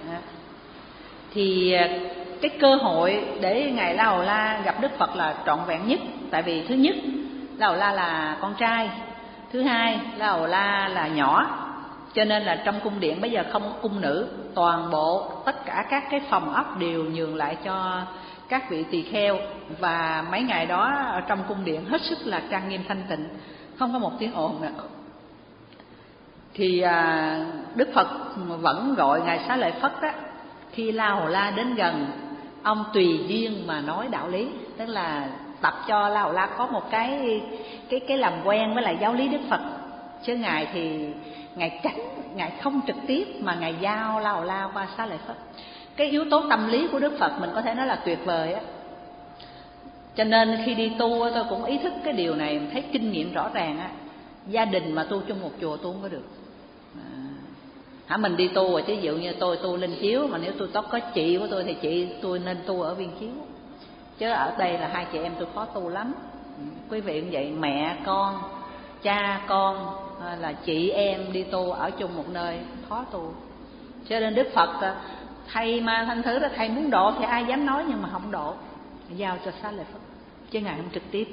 thì cái cơ hội để ngài La Hầu La gặp Đức Phật là trọn vẹn nhất. Tại vì thứ nhất, La Hầu La là con trai, thứ hai, La Hầu La là nhỏ, cho nên là trong cung điện bây giờ không có cung nữ, toàn bộ tất cả các cái phòng ốc đều nhường lại cho các vị tỳ kheo. Và mấy ngày đó ở trong cung điện hết sức là trang nghiêm thanh tịnh, không có một tiếng ồn nữa. Thì à, Đức Phật vẫn gọi ngài Xá Lợi Phất đó, khi La Hầu La đến gần, ông tùy duyên mà nói đạo lý, tức là tập cho La Hầu La có một cái cái cái làm quen với lại giáo lý Đức Phật. Chứ ngài thì ngài tránh, ngài không trực tiếp mà ngài giao La Hầu La qua Xá Lợi Phất. Cái yếu tố tâm lý của Đức Phật mình có thể nói là tuyệt vời á. Cho nên khi đi tu tôi cũng ý thức cái điều này, thấy kinh nghiệm rõ ràng á. Gia đình mà tu chung một chùa tu không có được. À, hả mình đi tu rồi, ví dụ như tôi tu Linh Chiếu, mà nếu tôi tốt có chị của tôi thì chị tôi nên tu ở Viên Chiếu. Chứ ở đây là hai chị em tôi khó tu lắm. Quý vị cũng vậy, mẹ con, cha con là chị em đi tu ở chung một nơi khó tu. Cho nên Đức Phật thầy mà thành thử là thầy muốn độ thì ai dám nói, nhưng mà không độ, giao cho Xá Lợi Phất, chứ ngài không trực tiếp.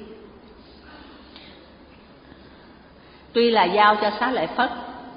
Tuy là giao cho Xá Lợi Phất,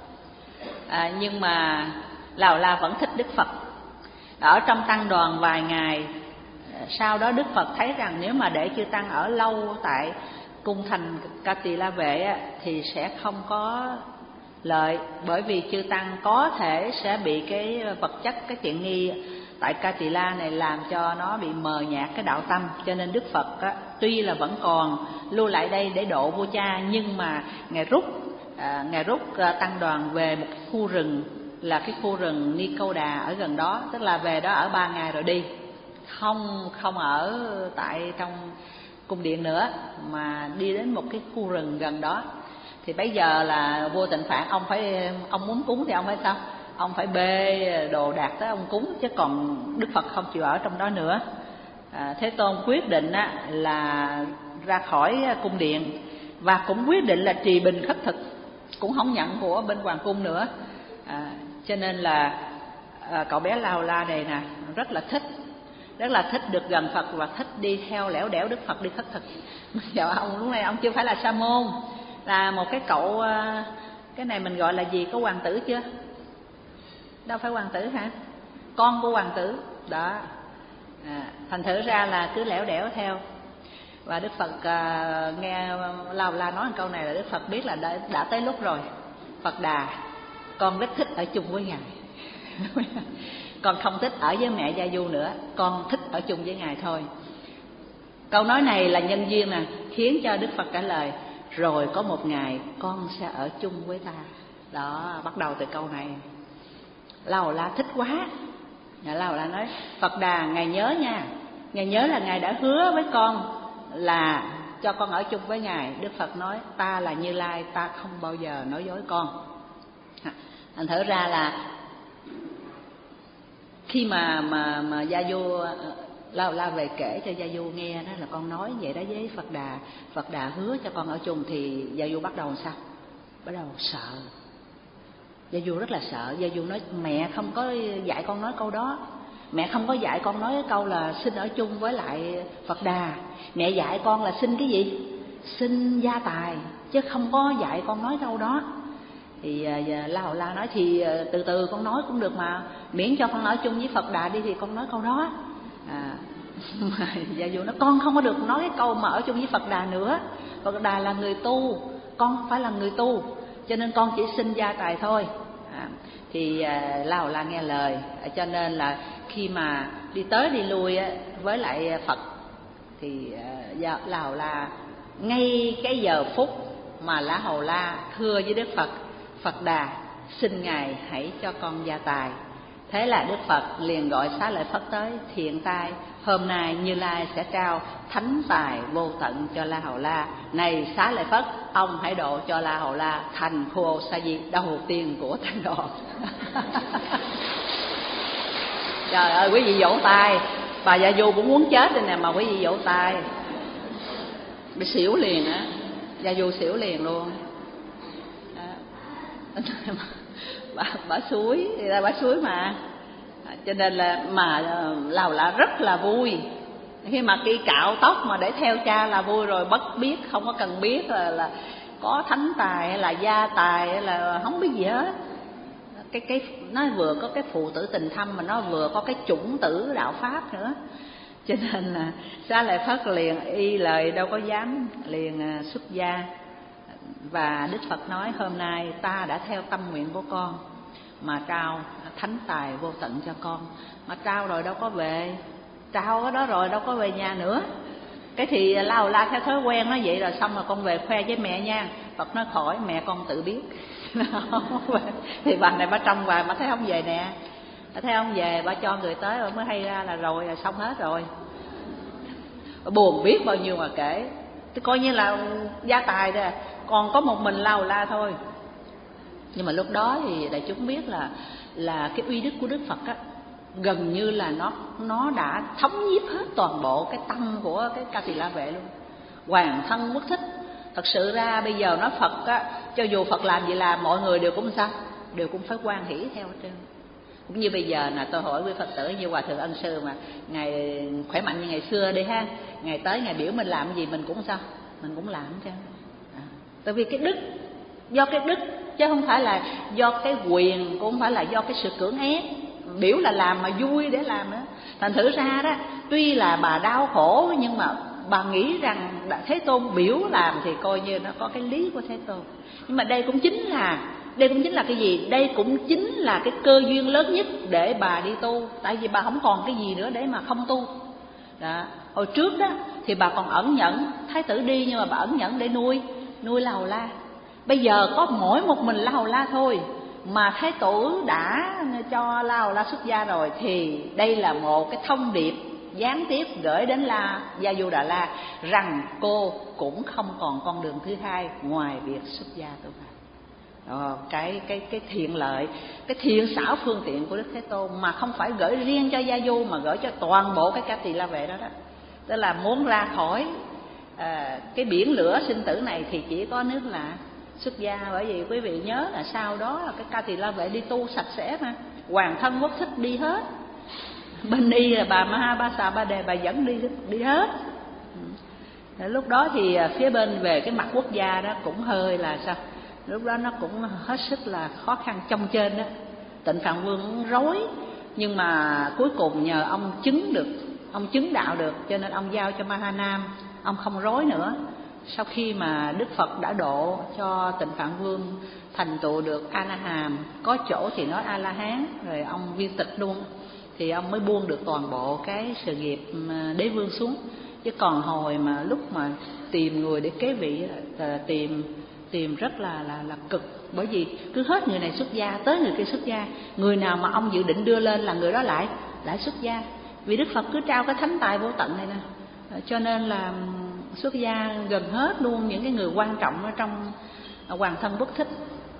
à, nhưng mà La Hầu La vẫn thích Đức Phật. Ở trong tăng đoàn vài ngày, sau đó Đức Phật thấy rằng nếu mà để chư tăng ở lâu tại cung thành Ca Tỳ La Vệ á, thì sẽ không có lợi, bởi vì chư tăng có thể sẽ bị cái vật chất, cái tiện nghi tại Ca Tỳ La này làm cho nó bị mờ nhạt cái đạo tâm. Cho nên Đức Phật á, tuy là vẫn còn lưu lại đây để độ vua cha, nhưng mà ngài rút à, ngài rút à, tăng đoàn về một cái khu rừng, là cái khu rừng Ni Câu Đà ở gần đó, tức là về đó ở ba ngày rồi đi, không không ở tại trong cung điện nữa, mà đi đến một cái khu rừng gần đó. Thì bây giờ là vua Tịnh Phạn, ông phải ông muốn cúng thì ông phải sao? Ông phải bê đồ đạc tới ông cúng, chứ còn Đức Phật không chịu ở trong đó nữa. à, Thế Tôn quyết định á, là ra khỏi cung điện, và cũng quyết định là trì bình khất thực, cũng không nhận của bên hoàng cung nữa. à, Cho nên là à, cậu bé La Hầu La này nè rất là thích, rất là thích được gần Phật và thích đi theo lẻo đẻo Đức Phật đi khất thực. Giờ ông lúc này ông chưa phải là sa môn, là một cái cậu, cái này mình gọi là gì, có hoàng tử chưa? Đâu phải hoàng tử hả? Con của hoàng tử đó. à, Thành thử ra là cứ lẻo đẻo theo. Và Đức Phật à, nghe La Hầu La nói một câu này là Đức Phật biết là đã, đã tới lúc rồi. Phật Đà, con rất thích ở chung với ngài. Con không thích ở với mẹ Gia Du nữa, con thích ở chung với ngài thôi. Câu nói này là nhân duyên nè, khiến cho Đức Phật trả lời: rồi có một ngày con sẽ ở chung với ta. Đó, bắt đầu từ câu này. La Hầu La thích quá. La Hầu La nói: Phật Đà, ngài nhớ nha, ngài nhớ là ngài đã hứa với con là cho con ở chung với ngài. Đức Phật nói: ta là Như Lai, ta không bao giờ nói dối con. Thành thử ra là khi mà mà mà Gia Du, La Hầu La về kể cho Gia Du nghe đó là con nói vậy đó với Phật Đà, Phật Đà hứa cho con ở chung, thì Gia Du bắt đầu sao? Bắt đầu sợ. Gia Du rất là sợ. Gia Du nói: mẹ không có dạy con nói câu đó, mẹ không có dạy con nói cái câu là xin ở chung với lại Phật Đà. Mẹ dạy con là xin cái gì? Xin gia tài, chứ không có dạy con nói câu đó. Thì uh, La Hầu La nói: thì uh, từ từ con nói cũng được mà, miễn cho con ở chung với Phật Đà đi thì con nói câu đó. à, Gia Du nói: con không có được nói cái câu mà ở chung với Phật Đà nữa. Phật Đà là người tu, con không phải là người tu, cho nên con chỉ xin gia tài thôi. à, Thì uh, La Hầu La nghe lời, cho nên là khi mà đi tới đi lui uh, với lại Phật, thì uh, La Hầu La ngay cái giờ phút mà La Hầu La thưa với Đức Phật: Phật Đà, xin ngài hãy cho con gia tài. Thế là Đức Phật liền gọi Xá Lợi Phất tới: thiện tai, hôm nay Như Lai sẽ trao thánh tài vô tận cho La Hầu La. Này Xá Lợi Phất, ông hãy độ cho La Hầu La thành Khô Sa Di đầu tiên của tăng đoàn. Trời ơi, quý vị vỗ tay. Bà Gia Du cũng muốn chết rồi nè, mà quý vị vỗ tay. Bị xỉu liền á, Gia Du xỉu liền luôn. bà, bà suối thì ra bà suối mà, cho nên là mà La Hầu La rất là vui khi mà đi cạo tóc mà để theo cha là vui rồi, bất biết, không có cần biết là, là có thánh tài hay là gia tài hay là không biết gì hết. Cái cái nó vừa có cái phụ tử tình thâm mà nó vừa có cái chủng tử đạo pháp nữa, cho nên là Xá Lợi Phất liền y lời đâu có dám, liền xuất gia. Và Đức Phật nói: hôm nay ta đã theo tâm nguyện của con mà trao thánh tài vô tận cho con. Mà trao rồi đâu có về, trao cái đó rồi đâu có về nhà nữa. Cái thì la hầu la theo thói quen nó vậy, rồi xong rồi con về khoe với mẹ nha. Phật nói khỏi, mẹ con tự biết. Thì bà này bà trong hoài mà thấy không về nè, thấy không về, bà cho người tới rồi mới hay ra là rồi, là xong hết rồi. Bà buồn biết bao nhiêu mà kể. Tôi coi như là gia tài rồi, còn có một mình la hầu la thôi. Nhưng mà lúc đó thì đại chúng biết là là cái uy đức của Đức Phật á, gần như là nó nó đã thống nhiếp hết toàn bộ cái tâm của cái Ca Tỳ La Vệ luôn. Hoàng thân quốc thích. Thật sự ra bây giờ nói Phật á, cho dù Phật làm gì làm, mọi người đều cũng sao, đều cũng phải hoan hỷ theo hết trơn. Cũng như bây giờ là tôi hỏi quý Phật tử như Hòa Thượng Ân Sư mà ngày khỏe mạnh như ngày xưa đi ha, ngày tới ngày biểu mình làm gì mình cũng sao, mình cũng làm hết trơn. À, tại vì cái đức, do cái đức chứ không phải là do cái quyền, cũng không phải là do cái sự cưỡng ép. Biểu là làm mà vui để làm nữa. Thành thử ra đó, tuy là bà đau khổ nhưng mà bà nghĩ rằng Thế Tôn biểu làm thì coi như nó có cái lý của Thế Tôn. Nhưng mà đây cũng chính là đây cũng chính là cái gì? Đây cũng chính là cái cơ duyên lớn nhất để bà đi tu. Tại vì bà không còn cái gì nữa để mà không tu. Đó. Hồi trước đó thì bà còn ẩn nhẫn, Thái tử đi nhưng mà bà ẩn nhẫn để nuôi nuôi La Hầu La. Bây giờ có mỗi một mình La Hầu La thôi mà Thái tử đã cho La Hầu La xuất gia rồi, thì đây là một cái thông điệp gián tiếp gửi đến La Gia Du Đà La rằng cô cũng không còn con đường thứ hai ngoài việc xuất gia tu hành. Đó, cái cái cái thiện lợi, cái thiện xảo phương tiện của Đức Thế Tôn mà không phải gửi riêng cho Gia Du mà gửi cho toàn bộ cái Ca Tỳ La Vệ đó đó. Tức là muốn ra khỏi à, cái biển lửa sinh tử này thì chỉ có nước lạ xuất gia. Bởi vì quý vị nhớ là sau đó là cái Ca Tỳ La Vệ đi tu sạch sẽ mà, hoàng thân quốc thích đi hết. Bên y là bà Ma Ha Ba Xà Ba Đề bà dẫn đi đi hết. Lúc đó thì phía bên về cái mặt quốc gia đó cũng hơi là sao, lúc đó nó cũng hết sức là khó khăn trong trên đó. Tịnh Phạn Vương rối, nhưng mà cuối cùng nhờ ông chứng được, ông chứng đạo được, cho nên ông giao cho Ma Ha Nam, ông không rối nữa. Sau khi mà Đức Phật đã độ cho Tịnh Phạn Vương thành tựu được A La Hàm, có chỗ thì nói A La Hán, rồi ông viên tịch luôn, thì ông mới buông được toàn bộ cái sự nghiệp đế vương xuống. Chứ còn hồi mà lúc mà tìm người để kế vị là tìm tìm rất là là là cực. Bởi vì cứ hết người này xuất gia tới người kia xuất gia, người nào mà ông dự định đưa lên là người đó lại lại xuất gia. Vì Đức Phật cứ trao cái thánh tài vô tận này nè, cho nên là xuất gia gần hết luôn những cái người quan trọng ở trong hoàng thân quốc thích.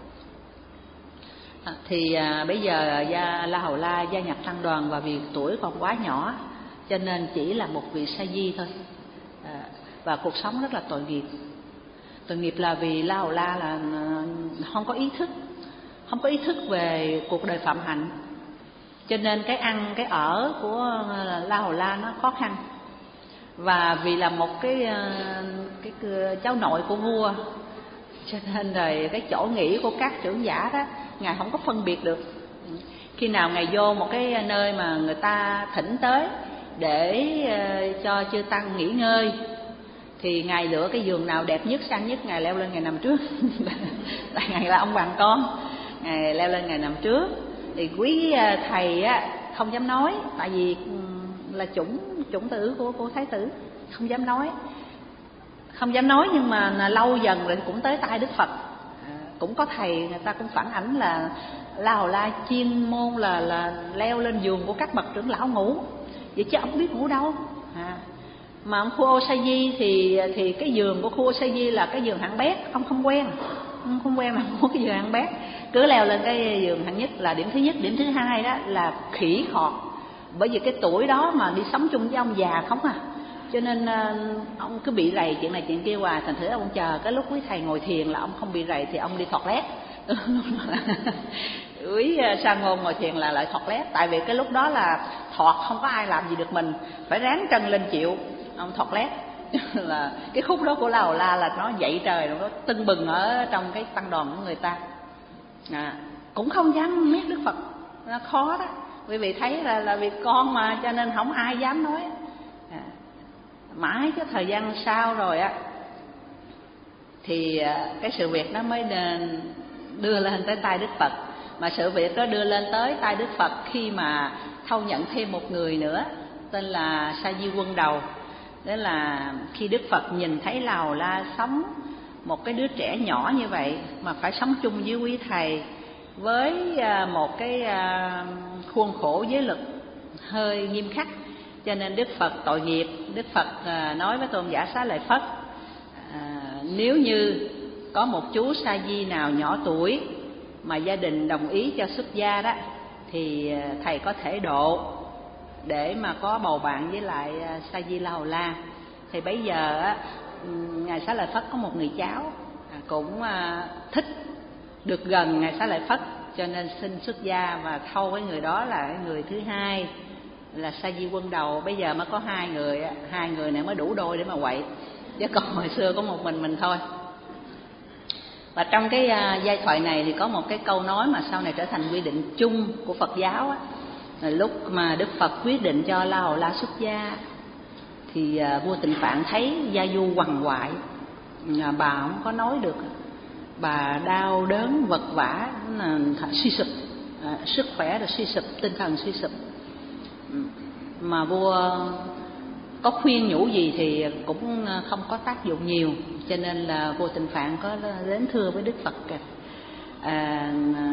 À, thì à, bây giờ Gia La Hầu La gia nhập tăng đoàn, và vì tuổi còn quá nhỏ cho nên chỉ là một vị sa di thôi. À, và cuộc sống rất là tội nghiệp. Tội nghiệp là vì La Hầu La là không có ý thức, không có ý thức về cuộc đời phạm hạnh, cho nên cái ăn cái ở của La Hầu La nó khó khăn. Và vì là một cái cái, cái cháu nội của vua, cho nên rồi cái chỗ nghỉ của các trưởng giả đó ngài không có phân biệt được. Khi nào ngài vô một cái nơi mà người ta thỉnh tới để cho chư tăng nghỉ ngơi thì ngài lựa cái giường nào đẹp nhất, sang nhất, ngài leo lên ngài nằm trước. Tại ngài là ông hoàng con, ngài leo lên ngài nằm trước. Thì quý thầy á không dám nói, tại vì là chủng chủng tử của của thái tử, không dám nói, không dám nói. Nhưng mà lâu dần rồi cũng tới tai Đức Phật. À, cũng có thầy người ta cũng phản ảnh là La Hầu La chuyên môn là là leo lên giường của các bậc trưởng lão ngủ, vậy chứ ông biết ngủ đâu. À, mà ông Khu Ô Sa Di thì thì cái giường của Khu Ô Sa Di là cái giường hạng bét, ông không quen, ông không quen mà mua cái giường hạng bét, cứ leo lên cái giường hạng nhất là điểm thứ nhất. Điểm thứ hai đó là khỉ khọt, bởi vì cái tuổi đó mà đi sống chung với ông già không à, cho nên uh, ông cứ bị rầy chuyện này chuyện kia hoài. Thành thử ông chờ cái lúc quý thầy ngồi thiền là ông không bị rầy thì ông đi thọt lét. Quý uh, sa ngôn ngồi thiền là lại thọt lét, tại vì cái lúc đó là thọt không có ai làm gì được mình, phải ráng trân lên chịu. Ông thọt lét là cái khúc đó của La Hầu La là nó dậy trời, nó tưng bừng ở trong cái tăng đoàn của người ta. À, cũng không dám miết Đức Phật, nó khó đó. Quý vị thấy là là việc con mà, cho nên không ai dám nói. À, mãi cái thời gian sau rồi á thì cái sự việc nó mới đưa lên tới tay Đức Phật. mà sự việc đó đưa lên tới tai Đức Phật khi mà thâu nhận thêm một người nữa tên là Sa Di Quân Đầu. Đó là khi Đức Phật nhìn thấy Lào La sống một cái đứa trẻ nhỏ như vậy mà phải sống chung với quý thầy với một cái khuôn khổ giới lực hơi nghiêm khắc, cho nên Đức Phật tội nghiệp. Đức Phật nói với tôn giả Xá Lợi Phất, à, nếu như có một chú Sa Di nào nhỏ tuổi mà gia đình đồng ý cho xuất gia đó, thì thầy có thể độ để mà có bầu bạn với lại Sa Di La Hầu La. Thì bây giờ á, ngài Xá Lợi Phất có một người cháu cũng thích được gần ngài Xá Lợi Phất, cho nên xin xuất gia và thâu với người đó là cái người thứ hai là Sa Di Quân Đầu. Bây giờ mới có hai người, hai người này mới đủ đôi để mà quậy, chứ còn hồi xưa có một mình mình thôi. Và trong cái uh, giai thoại này thì có một cái câu nói mà sau này trở thành quy định chung của Phật giáo á, là lúc mà Đức Phật quyết định cho La Hầu La xuất gia thì uh, vua Tịnh Phạn thấy Gia Du quằn quại, uh, bà không có nói được, bà đau đớn vật vã, là suy sụp, uh, sức khỏe là suy sụp, tinh thần suy sụp. Mà vua có khuyên nhủ gì thì cũng không có tác dụng nhiều, cho nên là vua Tịnh Phạn có đến thưa với Đức Phật, à,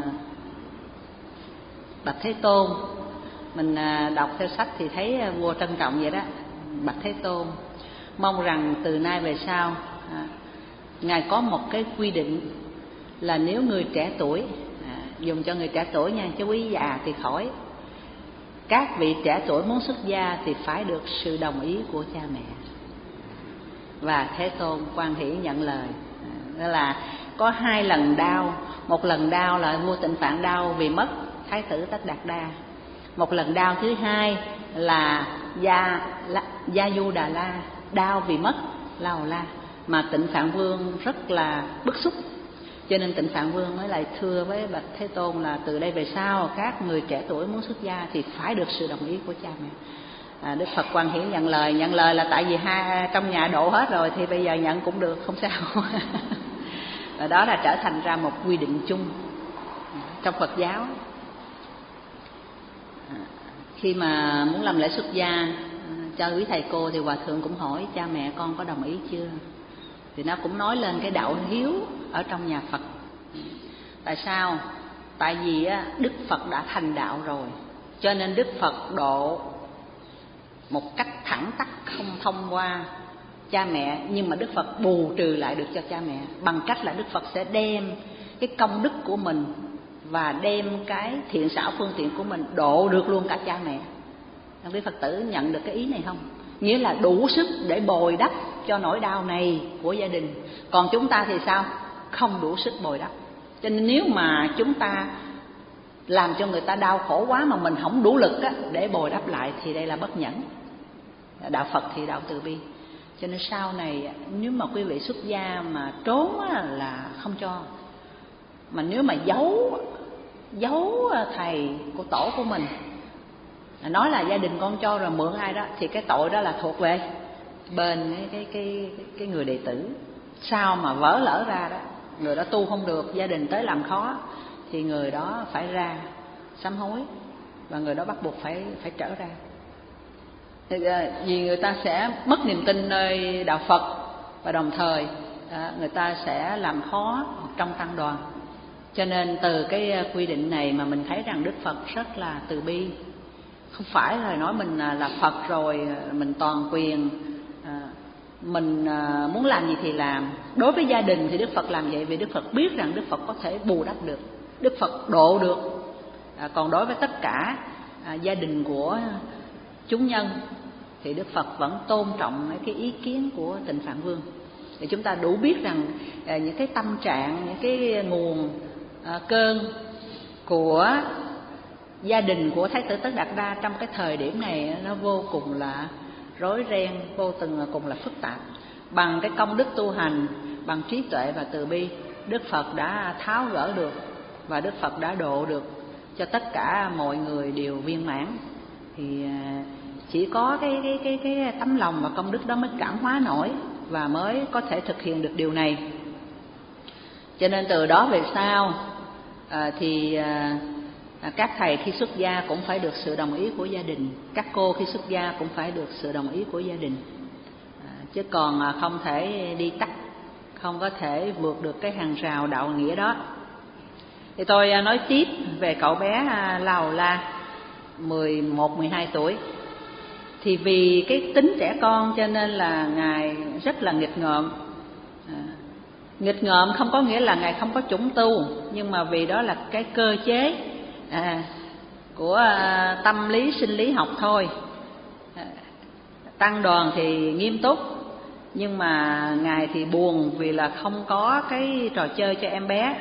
bạch Thế Tôn, mình đọc theo sách thì thấy vua trân trọng vậy đó. Bạch Thế Tôn, mong rằng từ nay về sau à, ngài có một cái quy định là nếu người trẻ tuổi, à, dùng cho người trẻ tuổi nha, chứ quý già thì khỏi, các vị trẻ tuổi muốn xuất gia thì phải được sự đồng ý của cha mẹ. Và Thế Tôn hoan hỷ nhận lời. Đó là có hai lần đau. Một lần đau là vua Tịnh Phạn đau vì mất Thái tử Tất Đạt Đa. Một lần đau thứ hai là Gia, Gia Du Đà La đau vì mất La Hầu La. Mà Tịnh Phạn Vương rất là bức xúc, cho nên Tịnh Phạn Vương mới lại thưa với bạch Thế Tôn là từ đây về sau các người trẻ tuổi muốn xuất gia thì phải được sự đồng ý của cha mẹ. À, Đức Phật hoan hỷ nhận lời. Nhận lời là tại vì hai trong nhà độ hết rồi thì bây giờ nhận cũng được, không sao. Và đó là trở thành ra một quy định chung trong Phật giáo. À, khi mà muốn làm lễ xuất gia cho quý thầy cô thì hòa thượng cũng hỏi cha mẹ con có đồng ý chưa, thì nó cũng nói lên cái đạo hiếu ở trong nhà Phật. Tại sao? Tại vì á, Đức Phật đã thành đạo rồi, cho nên Đức Phật độ một cách thẳng tắc, không thông qua cha mẹ, nhưng mà Đức Phật bù trừ lại được cho cha mẹ bằng cách là Đức Phật sẽ đem cái công đức của mình và đem cái thiện xảo phương tiện của mình độ được luôn cả cha mẹ. Quý Phật tử nhận được cái ý này không? Nghĩa là đủ sức để bồi đắp cho nỗi đau này của gia đình. Còn chúng ta thì sao? Không đủ sức bồi đắp. Cho nên nếu mà chúng ta làm cho người ta đau khổ quá mà mình không đủ lực á, để bồi đắp lại thì đây là bất nhẫn. Đạo Phật thì đạo từ bi. Cho nên sau này nếu mà quý vị xuất gia mà trốn á, là không cho. Mà nếu mà giấu giấu thầy của tổ của mình, nói là gia đình con cho rồi mượn ai đó, thì cái tội đó là thuộc về bên cái cái cái cái người đệ tử. Sao mà vỡ lỡ ra đó, người đó tu không được, gia đình tới làm khó, thì người đó phải ra sám hối và người đó bắt buộc phải phải trở ra. Vì người ta sẽ mất niềm tin nơi đạo Phật và đồng thời người ta sẽ làm khó trong tăng đoàn. Cho nên từ cái quy định này mà mình thấy rằng Đức Phật rất là từ bi. Không phải là nói mình là Phật rồi mình toàn quyền, mình muốn làm gì thì làm. Đối với gia đình thì Đức Phật làm vậy vì Đức Phật biết rằng Đức Phật có thể bù đắp được, Đức Phật độ được. Còn đối với tất cả gia đình của chúng nhân thì Đức Phật vẫn tôn trọng cái ý kiến của Tịnh Phạn Vương. Thì chúng ta đủ biết rằng những cái tâm trạng, những cái nguồn cơn của gia đình của Thái tử Tất Đạt Đa trong cái thời điểm này nó vô cùng là rối ren, vô từng là cùng là phức tạp. Bằng cái công đức tu hành, bằng trí tuệ và từ bi, Đức Phật đã tháo gỡ được và Đức Phật đã độ được cho tất cả mọi người đều viên mãn. Thì chỉ có cái cái cái cái tấm lòng và công đức đó mới cảm hóa nổi và mới có thể thực hiện được điều này. Cho nên từ đó về sau à, thì à, các thầy khi xuất gia cũng phải được sự đồng ý của gia đình, các cô khi xuất gia cũng phải được sự đồng ý của gia đình, à, chứ còn không thể đi tắt, không có thể vượt được cái hàng rào đạo nghĩa đó. Thì tôi nói tiếp về cậu bé La Hầu La mười một mười hai tuổi. Thì vì cái tính trẻ con cho nên là Ngài rất là nghịch ngợm. à, Nghịch ngợm không có nghĩa là Ngài không có chủng tu, nhưng mà vì đó là cái cơ chế à, của à, tâm lý sinh lý học thôi. à, Tăng đoàn thì nghiêm túc, nhưng mà Ngài thì buồn vì là không có cái trò chơi cho em bé.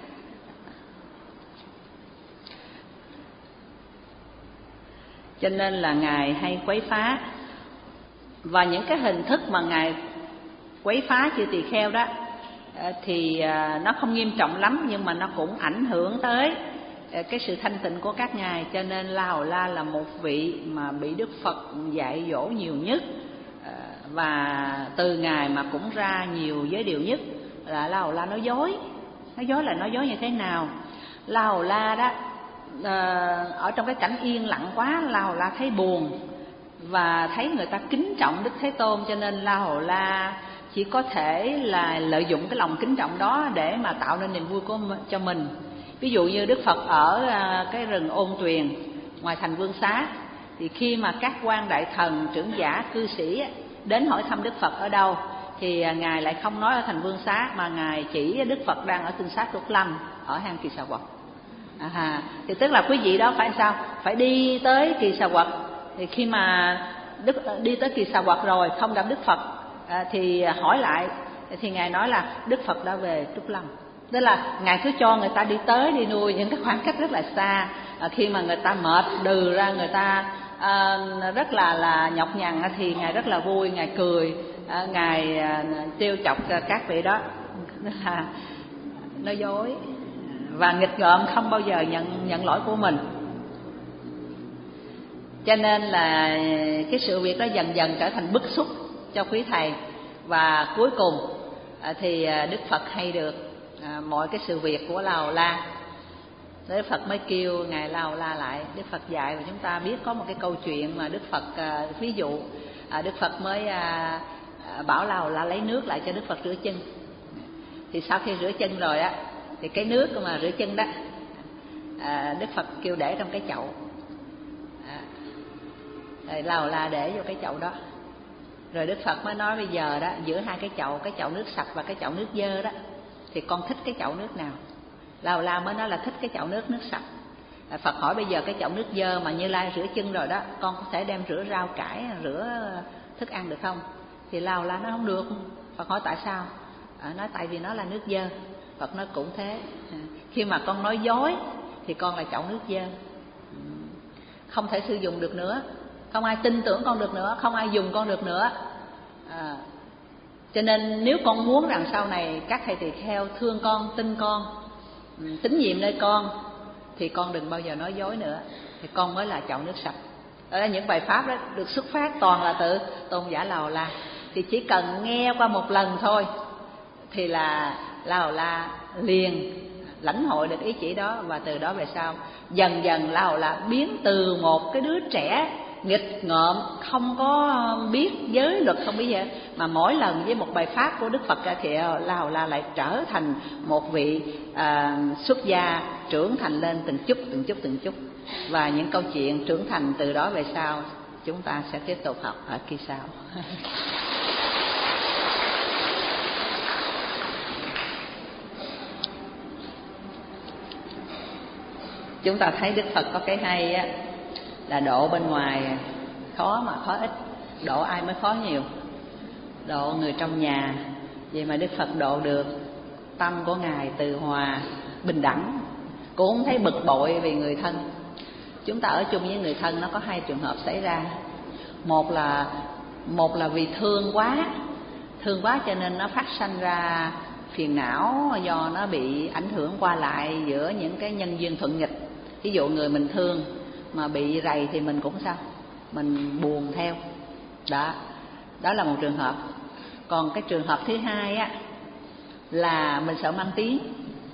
Cho nên là Ngài hay quấy phá. Và những cái hình thức mà Ngài quấy phá chư tỳ kheo đó thì nó không nghiêm trọng lắm, nhưng mà nó cũng ảnh hưởng tới cái sự thanh tịnh của các ngài. Cho nên La Hầu La là một vị mà bị Đức Phật dạy dỗ nhiều nhất, và từ Ngài mà cũng ra nhiều giới điều nhất là La Hầu La nói dối. Nói dối là nói dối như thế nào? La Hầu La đó ở trong cái cảnh yên lặng quá, La Hầu La thấy buồn và thấy người ta kính trọng Đức Thế Tôn, cho nên La Hầu La chỉ có thể là lợi dụng cái lòng kính trọng đó để mà tạo nên niềm vui của cho mình. Ví dụ như Đức Phật ở cái rừng Ôn Tuyền ngoài thành Vương Xá, thì khi mà các quan đại thần, trưởng giả, cư sĩ đến hỏi thăm Đức Phật ở đâu, thì Ngài lại không nói ở thành Vương Xá, mà Ngài chỉ Đức Phật đang ở tinh sát Trúc Lâm ở hang Kỳ Xà Quật. À, thì tức là quý vị đó phải sao? Phải đi tới Kỳ Xà Quật. Thì khi mà Đức đi tới Kỳ Xà Quật rồi không gặp Đức Phật, à, thì hỏi lại, thì Ngài nói là Đức Phật đã về Trúc Lâm. Tức là Ngài cứ cho người ta đi tới đi nuôi những cái khoảng cách rất là xa. À, khi mà người ta mệt đừ ra, người ta à, rất là là nhọc nhằn, thì Ngài rất là vui, Ngài cười, à, Ngài à, trêu chọc các vị đó. À, nói dối và nghịch ngợm, không bao giờ nhận nhận lỗi của mình. Cho nên là cái sự việc đó dần dần trở thành bức xúc cho quý thầy. Và cuối cùng thì Đức Phật hay được mọi cái sự việc của La Hầu La. Đức Phật mới kêu Ngài La Hầu La lại. Đức Phật dạy và chúng ta biết có một cái câu chuyện mà Đức Phật ví dụ, Đức Phật mới bảo La Hầu La lấy nước lại cho Đức Phật rửa chân. Thì sau khi rửa chân rồi á, thì cái nước mà rửa chân đó à, Đức Phật kêu để trong cái chậu, à, rồi La Hầu La để vô cái chậu đó. Rồi Đức Phật mới nói bây giờ đó, giữa hai cái chậu, cái chậu nước sạch và cái chậu nước dơ đó, thì con thích cái chậu nước nào? La Hầu La mới nói là thích cái chậu nước nước sạch. à, Phật hỏi bây giờ cái chậu nước dơ mà Như Lai rửa chân rồi đó, con có thể đem rửa rau cải, rửa thức ăn được không? Thì La Hầu La nói không được. Phật hỏi tại sao? à, Nói tại vì nó là nước dơ. Phật nói cũng thế, khi mà con nói dối thì con là chậu nước dơ, không thể sử dụng được nữa, không ai tin tưởng con được nữa, không ai dùng con được nữa. à, Cho nên nếu con muốn rằng sau này các thầy tỳ kheo thương con, tin con, tín nhiệm nơi con, thì con đừng bao giờ nói dối nữa, thì con mới là chậu nước sạch. Đó là những bài pháp đó được xuất phát toàn là từ tôn giả La Hầu La. Thì chỉ cần nghe qua một lần thôi thì là La Hầu La liền lãnh hội được ý chỉ đó, và từ đó về sau dần dần La Hầu La biến từ một cái đứa trẻ nghịch ngợm, không có biết giới luật, không biết gì, mà mỗi lần với một bài pháp của Đức Phật ra thì La Hầu La lại trở thành một vị à, xuất gia trưởng thành lên từng chút từng chút từng chút. Và những câu chuyện trưởng thành từ đó về sau chúng ta sẽ tiếp tục học ở kỳ sau. Chúng ta thấy Đức Phật có cái hay á, là độ bên ngoài khó mà khó ít, độ ai mới khó nhiều? Độ người trong nhà. Vậy mà Đức Phật độ được, tâm của Ngài từ hòa, bình đẳng, cũng không thấy bực bội vì người thân. Chúng ta ở chung với người thân nó có hai trường hợp xảy ra. Một là một là vì thương quá, thương quá cho nên nó phát sanh ra phiền não, do nó bị ảnh hưởng qua lại giữa những cái nhân duyên thuận nghịch. Ví dụ người mình thương mà bị rầy thì mình cũng sao? Mình buồn theo. Đó, đó là một trường hợp. Còn cái trường hợp thứ hai á, là mình sợ mang tiếng.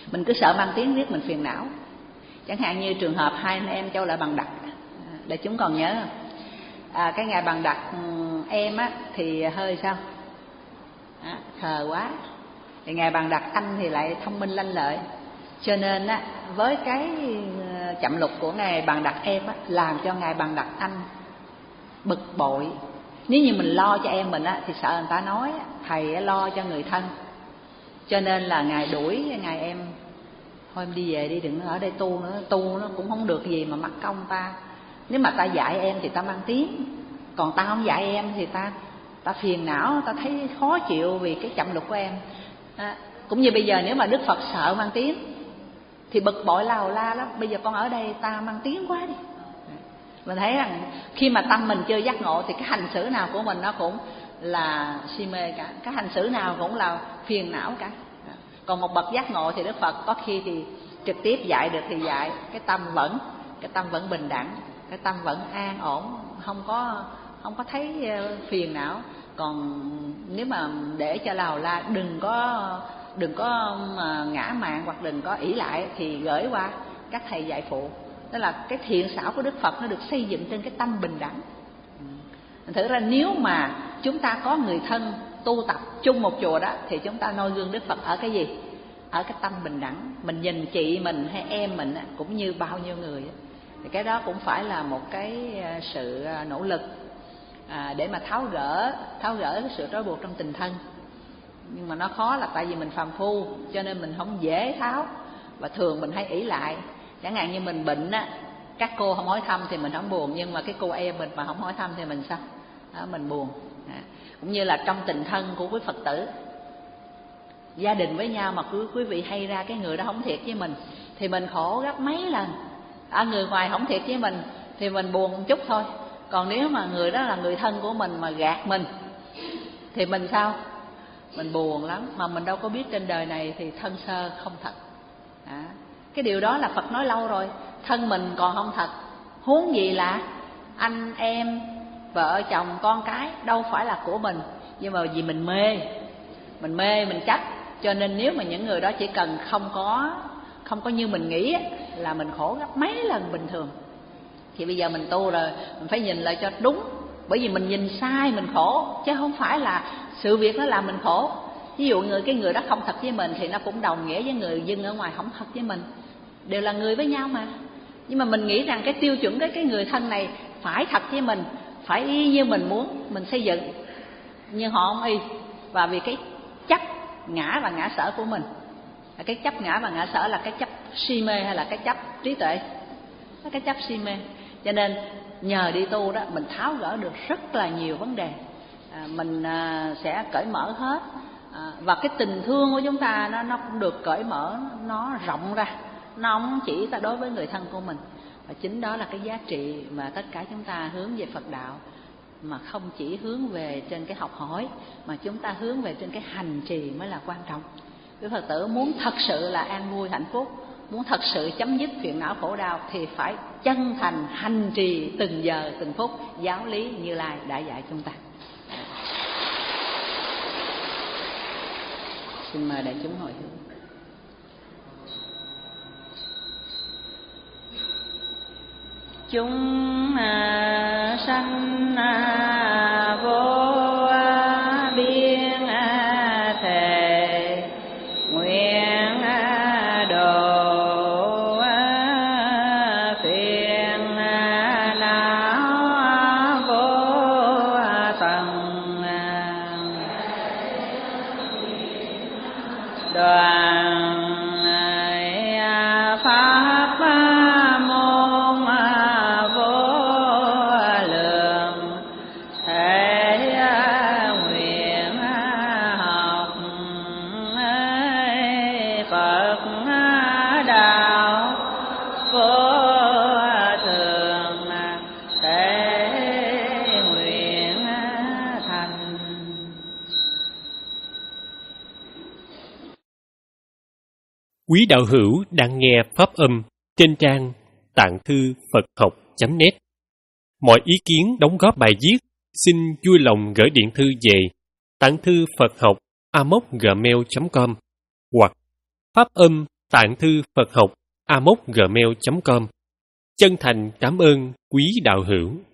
Mình cứ sợ mang tiếng riết mình phiền não. Chẳng hạn như trường hợp hai anh em Châu Lại Bằng Đặc, để chúng còn nhớ không? À, cái Ngài Bằng Đặc em á thì hơi sao à, khờ quá, thì Ngài Bằng Đặc anh thì lại thông minh lanh lợi, cho nên á với cái chậm lục của Ngài Bằng Đặc em á, làm cho Ngài Bằng Đặc anh bực bội. Nếu như mình lo cho em mình á thì sợ người ta nói thầy lo cho người thân, cho nên là Ngài đuổi Ngài em thôi em đi về đi, đừng ở đây tu nữa, tu nó cũng không được gì mà mắc công ta. Nếu mà ta dạy em thì ta mang tiếng, còn ta không dạy em thì ta ta phiền não, ta thấy khó chịu vì cái chậm lục của em. À, cũng như bây giờ nếu mà Đức Phật sợ mang tiếng thì bực bội la la lắm. Bây giờ con ở đây ta mang tiếng quá đi. Mình thấy rằng khi mà tâm mình chưa giác ngộ thì cái hành xử nào của mình nó cũng là si mê cả, cái hành xử nào cũng là phiền não cả. Còn một bậc giác ngộ thì Đức Phật có khi thì trực tiếp dạy được thì dạy, cái tâm vẫn cái tâm vẫn bình đẳng, cái tâm vẫn an ổn, không có không có thấy phiền não. Còn nếu mà để cho lào la, đừng có đừng có mà ngã mạn hoặc đừng có ỷ lại thì gửi qua các thầy dạy phụ. Tức là cái thiện xảo của Đức Phật nó được xây dựng trên cái tâm bình đẳng. Thực ra nếu mà chúng ta có người thân tu tập chung một chùa đó thì chúng ta noi gương Đức Phật ở cái gì? Ở cái tâm bình đẳng. Mình nhìn chị mình hay em mình cũng như bao nhiêu người, thì cái đó cũng phải là một cái sự nỗ lực à, để mà tháo gỡ tháo gỡ cái sự trói buộc trong tình thân. Nhưng mà nó khó là tại vì mình phàm phu, cho nên mình không dễ tháo, và thường mình hay ỷ lại. Chẳng hạn như mình bệnh á, các cô không hỏi thăm thì mình không buồn, nhưng mà cái cô em mình mà không hỏi thăm thì mình sao? Đó, mình buồn. À, cũng như là trong tình thân của quý Phật tử, gia đình với nhau mà quý, quý vị hay ra cái người đó không thiệt với mình thì mình khổ gấp mấy lần. À, người ngoài không thiệt với mình thì mình buồn một chút thôi. Còn nếu mà người đó là người thân của mình mà gạt mình thì mình sao? Mình buồn lắm. Mà mình đâu có biết trên đời này thì thân sơ không thật. À, cái điều đó là Phật nói lâu rồi. Thân mình còn không thật, huống gì là anh em, vợ chồng, con cái đâu phải là của mình. Nhưng mà vì mình mê, mình mê, mình chấp, cho nên nếu mà những người đó chỉ cần không có không có như mình nghĩ là mình khổ gấp mấy lần bình thường. Thì bây giờ mình tu rồi, mình phải nhìn lại cho đúng. Bởi vì mình nhìn sai mình khổ, chứ không phải là sự việc nó làm mình khổ. Ví dụ người cái người đó không thật với mình thì nó cũng đồng nghĩa với người dân ở ngoài không thật với mình, đều là người với nhau mà. Nhưng mà mình nghĩ rằng cái tiêu chuẩn cái cái người thân này phải thật với mình, phải y như mình muốn mình xây dựng, nhưng họ không y. Và vì cái chấp ngã và ngã sở của mình, cái chấp ngã và ngã sở là cái chấp si mê hay là cái chấp trí tuệ? Cái chấp si mê. Cho nên nhờ đi tu đó mình tháo gỡ được rất là nhiều vấn đề, à, mình à, sẽ cởi mở hết, à, và cái tình thương của chúng ta nó nó cũng được cởi mở, nó rộng ra, nó không chỉ ta đối với người thân của mình. Và chính đó là cái giá trị mà tất cả chúng ta hướng về Phật đạo, mà không chỉ hướng về trên cái học hỏi, mà chúng ta hướng về trên cái hành trì mới là quan trọng. Quý Phật tử muốn thật sự là an vui hạnh phúc, muốn thật sự chấm dứt phiền não khổ đau thì phải chân thành hành trì từng giờ từng phút giáo lý Như Lai đã dạy chúng ta. Xin mời đại chúng hồi hướng. Chúng sanh vô biên thề nguyện độ phiền não vô tận, đoàn pháp môn vô lượng, thể nguyện học Phật đạo vô thường, thể nguyện thành. Quý đạo hữu đang nghe pháp âm trên trang tạng thư Phật học chấm net. Mọi ý kiến đóng góp bài viết xin vui lòng gửi điện thư về tạng thư Phật học a m o c gmail chấm com hoặc phát âm tạng thư Phật học a m o gmail chấm com. Chân thành cảm ơn quý đạo hữu.